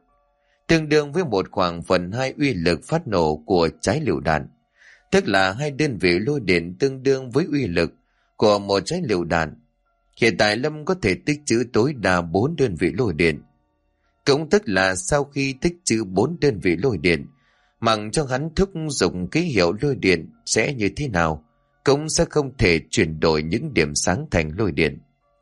với một khoảng phần 2 uy lực phát nổ của trái lựu đạn, tức là 2 đơn vị lôi điện tương đương với uy lực của một trái lựu đạn. Hiện tại Lâm có thể tích trữ tối đa 4 đơn vị lôi điện, cũng tức là sau khi tích trữ 4 đơn vị lôi điện, mặc cho hắn thúc dụng ký hiệu lôi điện sẽ như thế nào, cũng sẽ không thể chuyển đổi những điểm sáng thành lôi điện.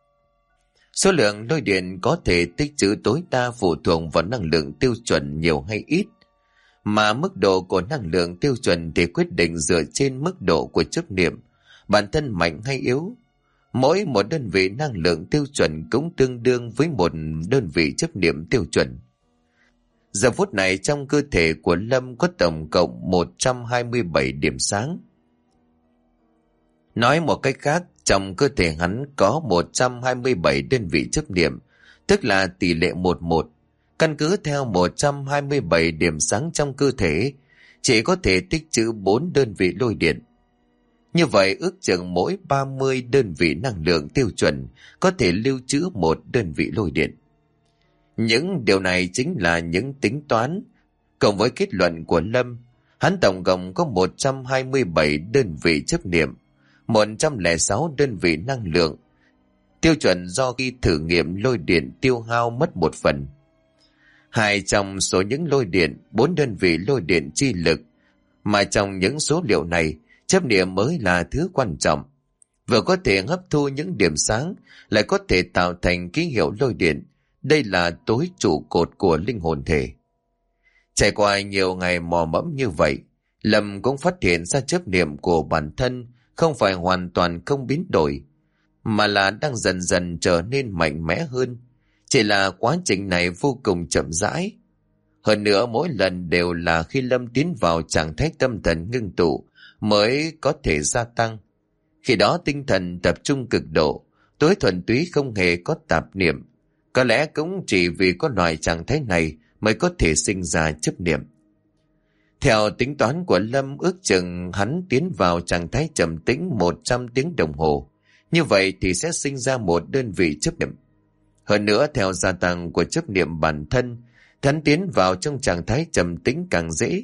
Số lượng lôi điện có thể tích trữ tối đa phụ thuộc vào năng lượng tiêu chuẩn nhiều hay ít, mà mức độ của năng lượng tiêu chuẩn thì quyết định dựa trên mức độ của chấp niệm, bản thân mạnh hay yếu. Mỗi một đơn vị năng lượng tiêu chuẩn cũng tương đương với một đơn vị chấp niệm tiêu chuẩn. Giờ phút này trong cơ thể của Lâm có tổng cộng 127 điểm sáng. Nói một cách khác, trong cơ thể hắn có 127 đơn vị chấp niệm, tức là tỷ lệ 1:1. Căn cứ theo 127 điểm sáng trong cơ thể, chỉ có thể tích trữ 4 đơn vị lôi điện. Như vậy ước chừng mỗi 30 đơn vị năng lượng tiêu chuẩn có thể lưu trữ một đơn vị lôi điện. Những điều này chính là những tính toán. Cộng với kết luận của Lâm, hắn tổng cộng có 127 đơn vị chấp niệm, 106 đơn vị năng lượng tiêu chuẩn do khi thử nghiệm lôi điện tiêu hao mất 1 phần. 2 trong số những lôi điện, 4 đơn vị lôi điện chi lực, mà trong những số liệu này, chấp niệm mới là thứ quan trọng. Vừa có thể hấp thu những điểm sáng, lại có thể tạo thành ký hiệu lôi điện. Đây là tối trụ cột của linh hồn thể. Trải qua nhiều ngày mò mẫm như vậy, Lâm cũng phát hiện ra chấp niệm của bản thân không phải hoàn toàn không biến đổi, mà là đang dần dần trở nên mạnh mẽ hơn. Chỉ là quá trình này vô cùng chậm rãi. Hơn nữa mỗi lần đều là khi Lâm tiến vào trạng thái tâm thần ngưng tụ mới có thể gia tăng. Khi đó tinh thần tập trung cực độ, tối thuần túy không hề có tạp niệm. Có lẽ cũng chỉ vì có loại trạng thái này mới có thể sinh ra chấp niệm. Theo tính toán của Lâm, ước chừng hắn tiến vào trạng thái trầm tĩnh 100 tiếng đồng hồ. Như vậy thì sẽ sinh ra một đơn vị chấp niệm. Hơn nữa, theo gia tăng của chấp niệm bản thân, hắn tiến vào trong trạng thái trầm tĩnh càng dễ.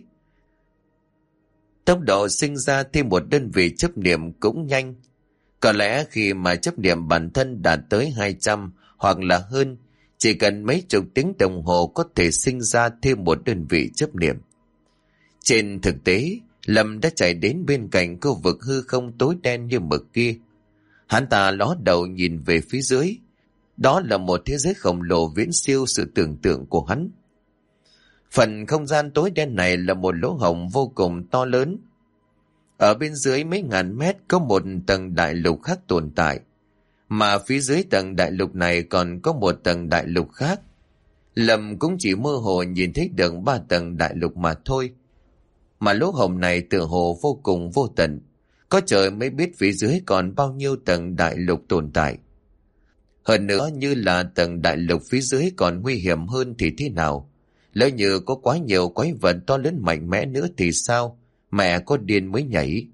Tốc độ sinh ra thêm một đơn vị chấp niệm cũng nhanh. Có lẽ khi mà chấp niệm bản thân đạt tới 200 hoặc là hơn, chỉ cần mấy chục tiếng đồng hồ có thể sinh ra thêm một đơn vị chấp niệm. Trên thực tế, Lâm đã chạy đến bên cạnh khu vực hư không tối đen như mực kia. Hắn ta ló đầu nhìn về phía dưới. Đó là một thế giới khổng lồ viễn siêu sự tưởng tượng của hắn. Phần không gian tối đen này là một lỗ hổng vô cùng to lớn. Ở bên dưới mấy ngàn mét có một tầng đại lục khác tồn tại. Mà phía dưới tầng đại lục này còn có một tầng đại lục khác. Lâm cũng chỉ mơ hồ nhìn thấy được 3 tầng đại lục mà thôi. Mà lỗ hổng này tựa hồ vô cùng vô tận. Có trời mới biết phía dưới còn bao nhiêu tầng đại lục tồn tại. Hơn nữa, như là tầng đại lục phía dưới còn nguy hiểm hơn thì thế nào? Lỡ như có quá nhiều quái vật to lớn mạnh mẽ nữa thì sao? Mẹ có điên mới nhảy.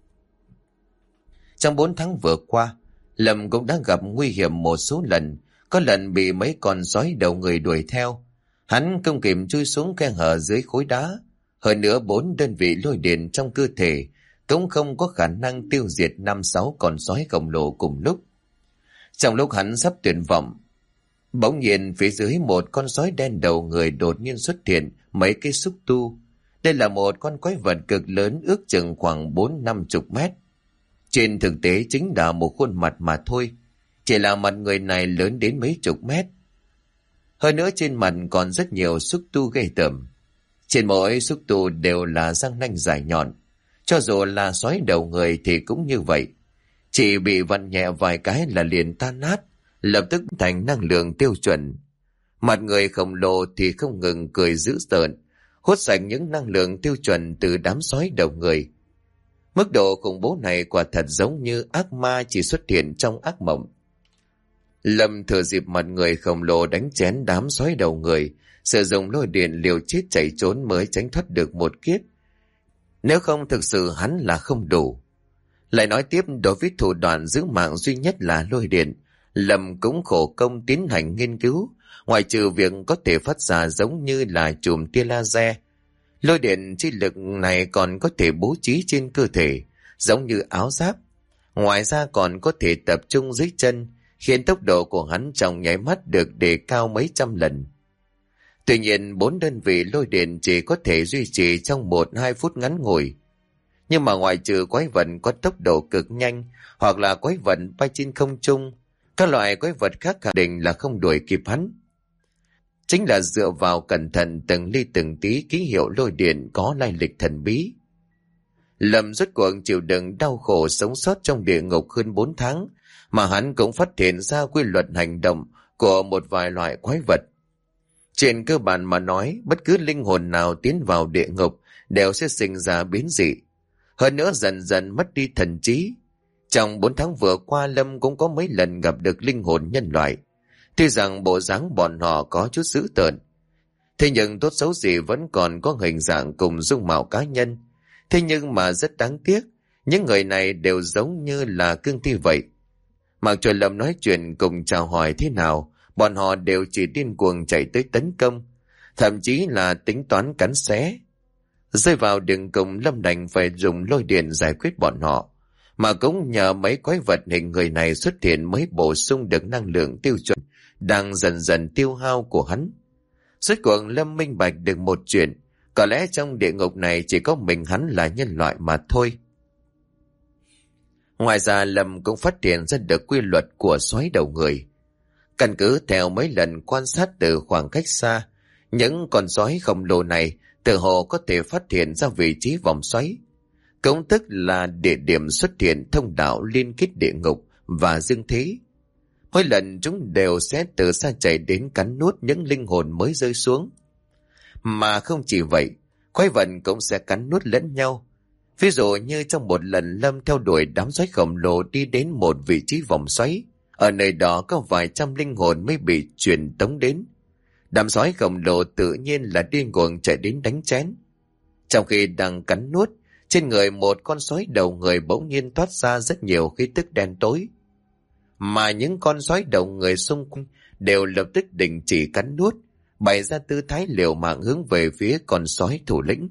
Trong 4 tháng vừa qua, Lâm cũng đã gặp nguy hiểm một số lần. Có lần bị mấy con sói đầu người đuổi theo. Hắn không kịp chui xuống khe hở dưới khối đá. Hơn nữa 4 đơn vị lôi điện trong cơ thể cũng không có khả năng tiêu diệt 5-6 con sói khổng lồ cùng lúc. Trong lúc hắn sắp tuyệt vọng, bỗng nhiên phía dưới một con sói đen đầu người đột nhiên xuất hiện mấy cây xúc tu. Đây là một con quái vật cực lớn, ước chừng khoảng 4-50 mét. Trên thực tế chính là một khuôn mặt mà thôi, chỉ là mặt người này lớn đến mấy chục mét. Hơn nữa trên mặt còn rất nhiều xúc tu ghê tởm. Trên mỗi xúc tu đều là răng nanh dài nhọn. Cho dù là sói đầu người thì cũng như vậy. Chỉ bị vặn nhẹ vài cái là liền tan nát, lập tức thành năng lượng tiêu chuẩn. Mặt người khổng lồ thì không ngừng cười dữ tợn, hút sạch những năng lượng tiêu chuẩn từ đám sói đầu người. Mức độ khủng bố này quả thật giống như ác ma chỉ xuất hiện trong ác mộng. Lâm thừa dịp mặt người khổng lồ đánh chén đám sói đầu người, sử dụng lôi điện liều chết chạy trốn mới tránh thoát được một kiếp. Nếu không thực sự hắn là không đủ. Lại nói tiếp, đối với thủ đoạn giữ mạng duy nhất là lôi điện, Lâm cũng khổ công tiến hành nghiên cứu. Ngoài trừ việc có thể phát ra giống như là chùm tia laser, lôi điện chi lực này còn có thể bố trí trên cơ thể, giống như áo giáp. Ngoài ra còn có thể tập trung dưới chân, khiến tốc độ của hắn trong nháy mắt được đề cao mấy trăm lần. Tuy nhiên 4 đơn vị lôi điện chỉ có thể duy trì trong 1-2 phút ngắn ngủi. Nhưng mà ngoài trừ quái vật có tốc độ cực nhanh hoặc là quái vật bay trên không trung, các loại quái vật khác khẳng định là không đuổi kịp hắn. Chính là dựa vào cẩn thận từng ly từng tí ký hiệu lôi điện có lai lịch thần bí. Lâm rốt cuộc chịu đựng đau khổ sống sót trong địa ngục hơn 4 tháng, mà hắn cũng phát hiện ra quy luật hành động của một vài loại quái vật. Trên cơ bản mà nói, bất cứ linh hồn nào tiến vào địa ngục đều sẽ sinh ra biến dị. Hơn nữa dần dần mất đi thần trí. Trong 4 tháng vừa qua, Lâm cũng có mấy lần gặp được linh hồn nhân loại. Tuy rằng bộ dáng bọn họ có chút dữ tợn, thế nhưng tốt xấu gì vẫn còn có hình dạng cùng dung mạo cá nhân. Thế nhưng mà rất đáng tiếc, những người này đều giống như là cương thi vậy. Mặc cho Lâm nói chuyện cùng chào hỏi thế nào, bọn họ đều chỉ điên cuồng chạy tới tấn công, thậm chí là tính toán cắn xé. Rơi vào đường cùng, Lâm đành phải dùng lôi điện giải quyết bọn họ, mà cũng nhờ mấy quái vật hình người này xuất hiện mới bổ sung được năng lượng tiêu chuẩn đang dần dần tiêu hao của hắn. Rốt cuộc Lâm minh bạch được một chuyện, có lẽ trong địa ngục này chỉ có mình hắn là nhân loại mà thôi. Ngoài ra Lâm cũng phát hiện ra được quy luật của sói đầu người. Căn cứ theo mấy lần quan sát từ khoảng cách xa, những con sói khổng lồ này tự hồ có thể phát hiện ra vị trí vòng xoáy, cũng tức là địa điểm xuất hiện thông đạo liên kết địa ngục và dương thế. Mỗi lần chúng đều sẽ từ xa chạy đến cắn nuốt những linh hồn mới rơi xuống. Mà không chỉ vậy, quái vật cũng sẽ cắn nuốt lẫn nhau. Ví dụ như trong một lần Lâm theo đuổi đám sói khổng lồ đi đến một vị trí vòng xoáy, Ở nơi đó có vài trăm linh hồn mới bị truyền tống đến. Đám sói khổng lồ tự nhiên là điên cuồng chạy đến đánh chén. Trong khi đang cắn nuốt, trên người một con sói đầu người bỗng nhiên toát ra rất nhiều khí tức đen tối. Mà những con sói đầu người xung quanh đều lập tức đình chỉ cắn nuốt, bày ra tư thái liều mạng hướng về phía con sói thủ lĩnh.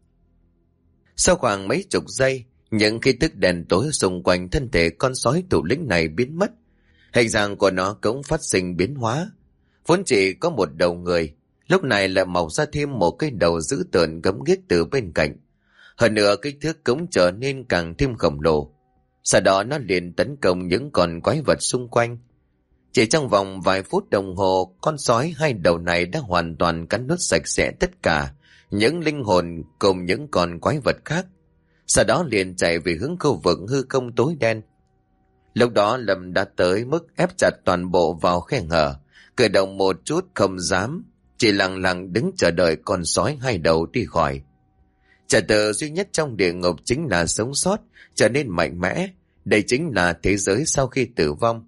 Sau khoảng mấy chục giây, những khí tức đen tối xung quanh thân thể con sói thủ lĩnh này biến mất. Hình dạng của nó cũng phát sinh biến hóa. Vốn chỉ có một đầu người, lúc này lại mọc ra thêm một cái đầu dữ tợn gấm ghiếc từ bên cạnh. Hơn nữa kích thước cũng trở nên càng thêm khổng lồ. Sau đó nó liền tấn công những con quái vật xung quanh. Chỉ trong vòng vài phút đồng hồ, con sói hai đầu này đã hoàn toàn cắn nuốt sạch sẽ tất cả những linh hồn cùng những con quái vật khác. Sau đó liền chạy về hướng khu vực hư không tối đen. Lúc đó Lâm đã tới mức ép chặt toàn bộ vào khe hở, cử động một chút không dám, chỉ lặng lặng đứng chờ đợi con sói hai đầu đi khỏi. Trả tự duy nhất trong địa ngục chính là sống sót, trở nên mạnh mẽ. Đây chính là thế giới sau khi tử vong.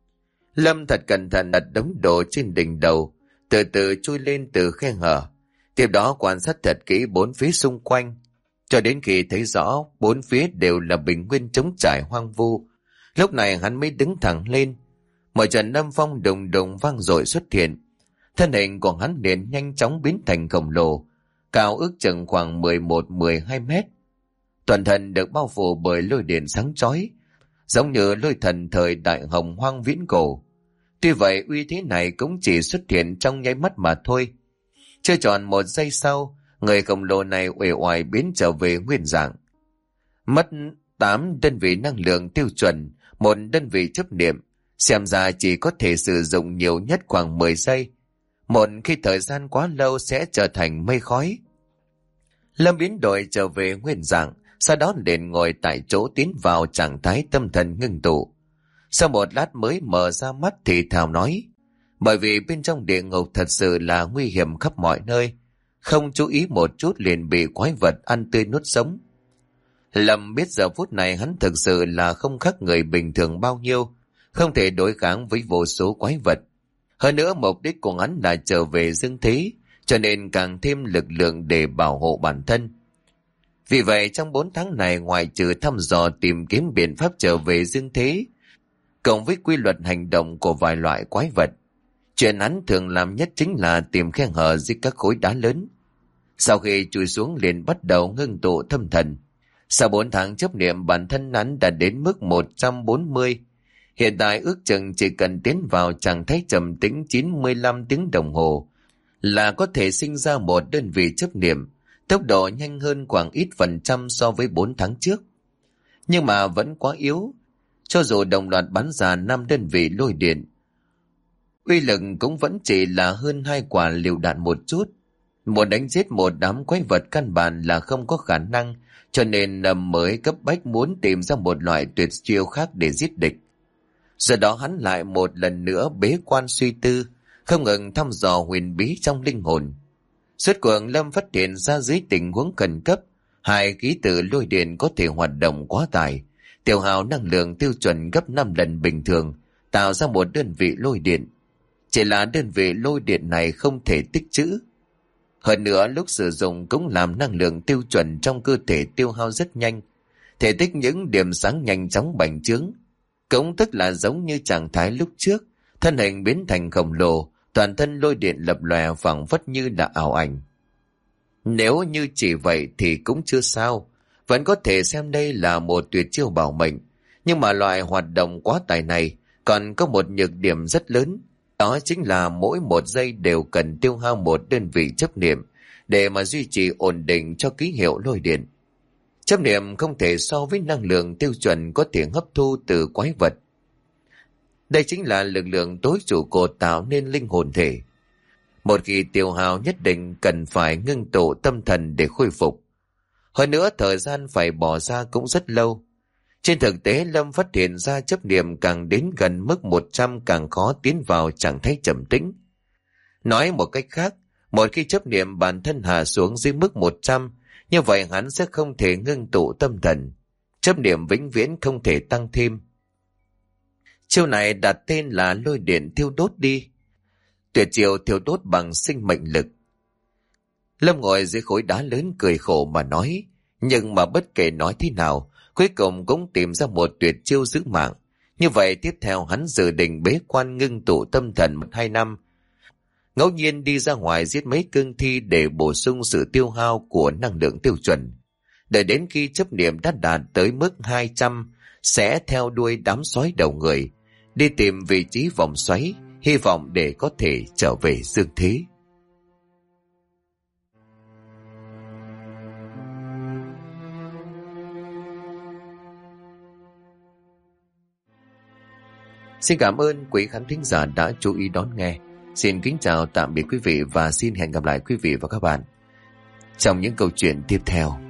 Lâm thật cẩn thận đặt đống đồ trên đỉnh đầu, từ từ chui lên từ khe hở. Tiếp đó quan sát thật kỹ bốn phía xung quanh, cho đến khi thấy rõ bốn phía đều là bình nguyên trống trải hoang vu. Lúc này hắn mới đứng thẳng lên. Một trận âm phong đùng đùng vang dội xuất hiện. Thân hình của hắn liền nhanh chóng biến thành khổng lồ, cao ước chừng khoảng 11-12 mét. Toàn thân được bao phủ bởi lôi điện sáng chói, giống như lôi thần thời đại hồng hoang viễn cổ. Tuy vậy uy thế này cũng chỉ xuất hiện trong nháy mắt mà thôi. Chưa tròn một giây sau, người khổng lồ này uể oải biến trở về nguyên dạng. Mất 8 đơn vị năng lượng tiêu chuẩn, 1 đơn vị chấp niệm, xem ra chỉ có thể sử dụng nhiều nhất khoảng 10 giây. Một khi thời gian quá lâu sẽ trở thành mây khói. Lâm biến đổi trở về nguyên dạng, sau đó liền ngồi tại chỗ tiến vào trạng thái tâm thần ngưng tụ. Sau một lát mới mở ra mắt thì thào nói, bởi vì bên trong địa ngục thật sự là nguy hiểm khắp mọi nơi, không chú ý một chút liền bị quái vật ăn tươi nuốt sống. Lâm biết giờ phút này hắn thực sự là không khác người bình thường bao nhiêu, không thể đối kháng với vô số quái vật. Hơn nữa mục đích của hắn là trở về dương thế, cho nên càng thêm lực lượng để bảo hộ bản thân. Vì vậy trong 4 tháng này, ngoài trừ thăm dò tìm kiếm biện pháp trở về dương thế, cộng với quy luật hành động của vài loại quái vật, chuyện hắn thường làm nhất chính là tìm khe hở dưới các khối đá lớn. Sau khi chui xuống liền bắt đầu ngưng tụ tâm thần. Sau 4 tháng chấp niệm, bản thân hắn đã đến mức 140. Hiện tại ước chừng chỉ cần tiến vào trạng thái trầm tĩnh 95 tiếng đồng hồ là có thể sinh ra một đơn vị chấp niệm, tốc độ nhanh hơn khoảng ít phần trăm so với 4 tháng trước. Nhưng mà vẫn quá yếu, cho dù đồng loạt bắn ra 5 đơn vị lôi điện, uy lực cũng vẫn chỉ là hơn 2 quả lựu đạn một chút. Muốn đánh giết một đám quái vật căn bản là không có khả năng, cho nên Lâm mới cấp bách muốn tìm ra một loại tuyệt chiêu khác để giết địch. Giờ đó hắn lại một lần nữa bế quan suy tư, không ngừng thăm dò huyền bí trong linh hồn. Suốt cuộc Lâm phát hiện ra dưới tình huống khẩn cấp, 2 ký tự lôi điện có thể hoạt động quá tải, tiêu hao năng lượng tiêu chuẩn gấp 5 lần bình thường, tạo ra một đơn vị lôi điện. Chỉ là đơn vị lôi điện này không thể tích trữ. Hơn nữa lúc sử dụng cũng làm năng lượng tiêu chuẩn trong cơ thể tiêu hao rất nhanh, thể tích những điểm sáng nhanh chóng bành trướng. Cũng tức là giống như trạng thái lúc trước, thân hình biến thành khổng lồ, toàn thân lôi điện lập lòe phảng phất như là ảo ảnh. Nếu như chỉ vậy thì cũng chưa sao, vẫn có thể xem đây là một tuyệt chiêu bảo mệnh. Nhưng mà loại hoạt động quá tải này còn có một nhược điểm rất lớn, đó chính là mỗi 1 giây đều cần tiêu hao 1 đơn vị chấp niệm để mà duy trì ổn định cho ký hiệu lôi điện. Chấp niệm không thể so với năng lượng tiêu chuẩn có thể hấp thu từ quái vật. Đây chính là lực lượng tối trụ cột tạo nên linh hồn thể. Một khi tiêu hao nhất định cần phải ngưng tụ tâm thần để khôi phục. Hơn nữa thời gian phải bỏ ra cũng rất lâu. Trên thực tế Lâm phát hiện ra chấp niệm càng đến gần mức 100 càng khó tiến vào trạng thái trầm tĩnh. Nói một cách khác, một khi chấp niệm bản thân hạ xuống dưới mức 100, như vậy hắn sẽ không thể ngưng tụ tâm thần. Chấp niệm vĩnh viễn không thể tăng thêm. Chiêu này đặt tên là lôi điện thiêu đốt đi. Tuyệt chiêu thiêu đốt bằng sinh mệnh lực. Lâm ngồi dưới khối đá lớn cười khổ mà nói, nhưng mà bất kể nói thế nào, cuối cùng cũng tìm ra một tuyệt chiêu giữ mạng. Như vậy tiếp theo hắn dự định bế quan ngưng tụ tâm thần 1-2 năm, ngẫu nhiên đi ra ngoài giết mấy cương thi để bổ sung sự tiêu hao của năng lượng tiêu chuẩn. Đợi đến khi chấp niệm đã đạt tới mức 200, sẽ theo đuôi đám sói đầu người, đi tìm vị trí vòng xoáy, hy vọng để có thể trở về dương thế. Xin cảm ơn quý khán thính giả đã chú ý đón nghe. Xin kính chào tạm biệt quý vị và xin hẹn gặp lại quý vị và các bạn trong những câu chuyện tiếp theo.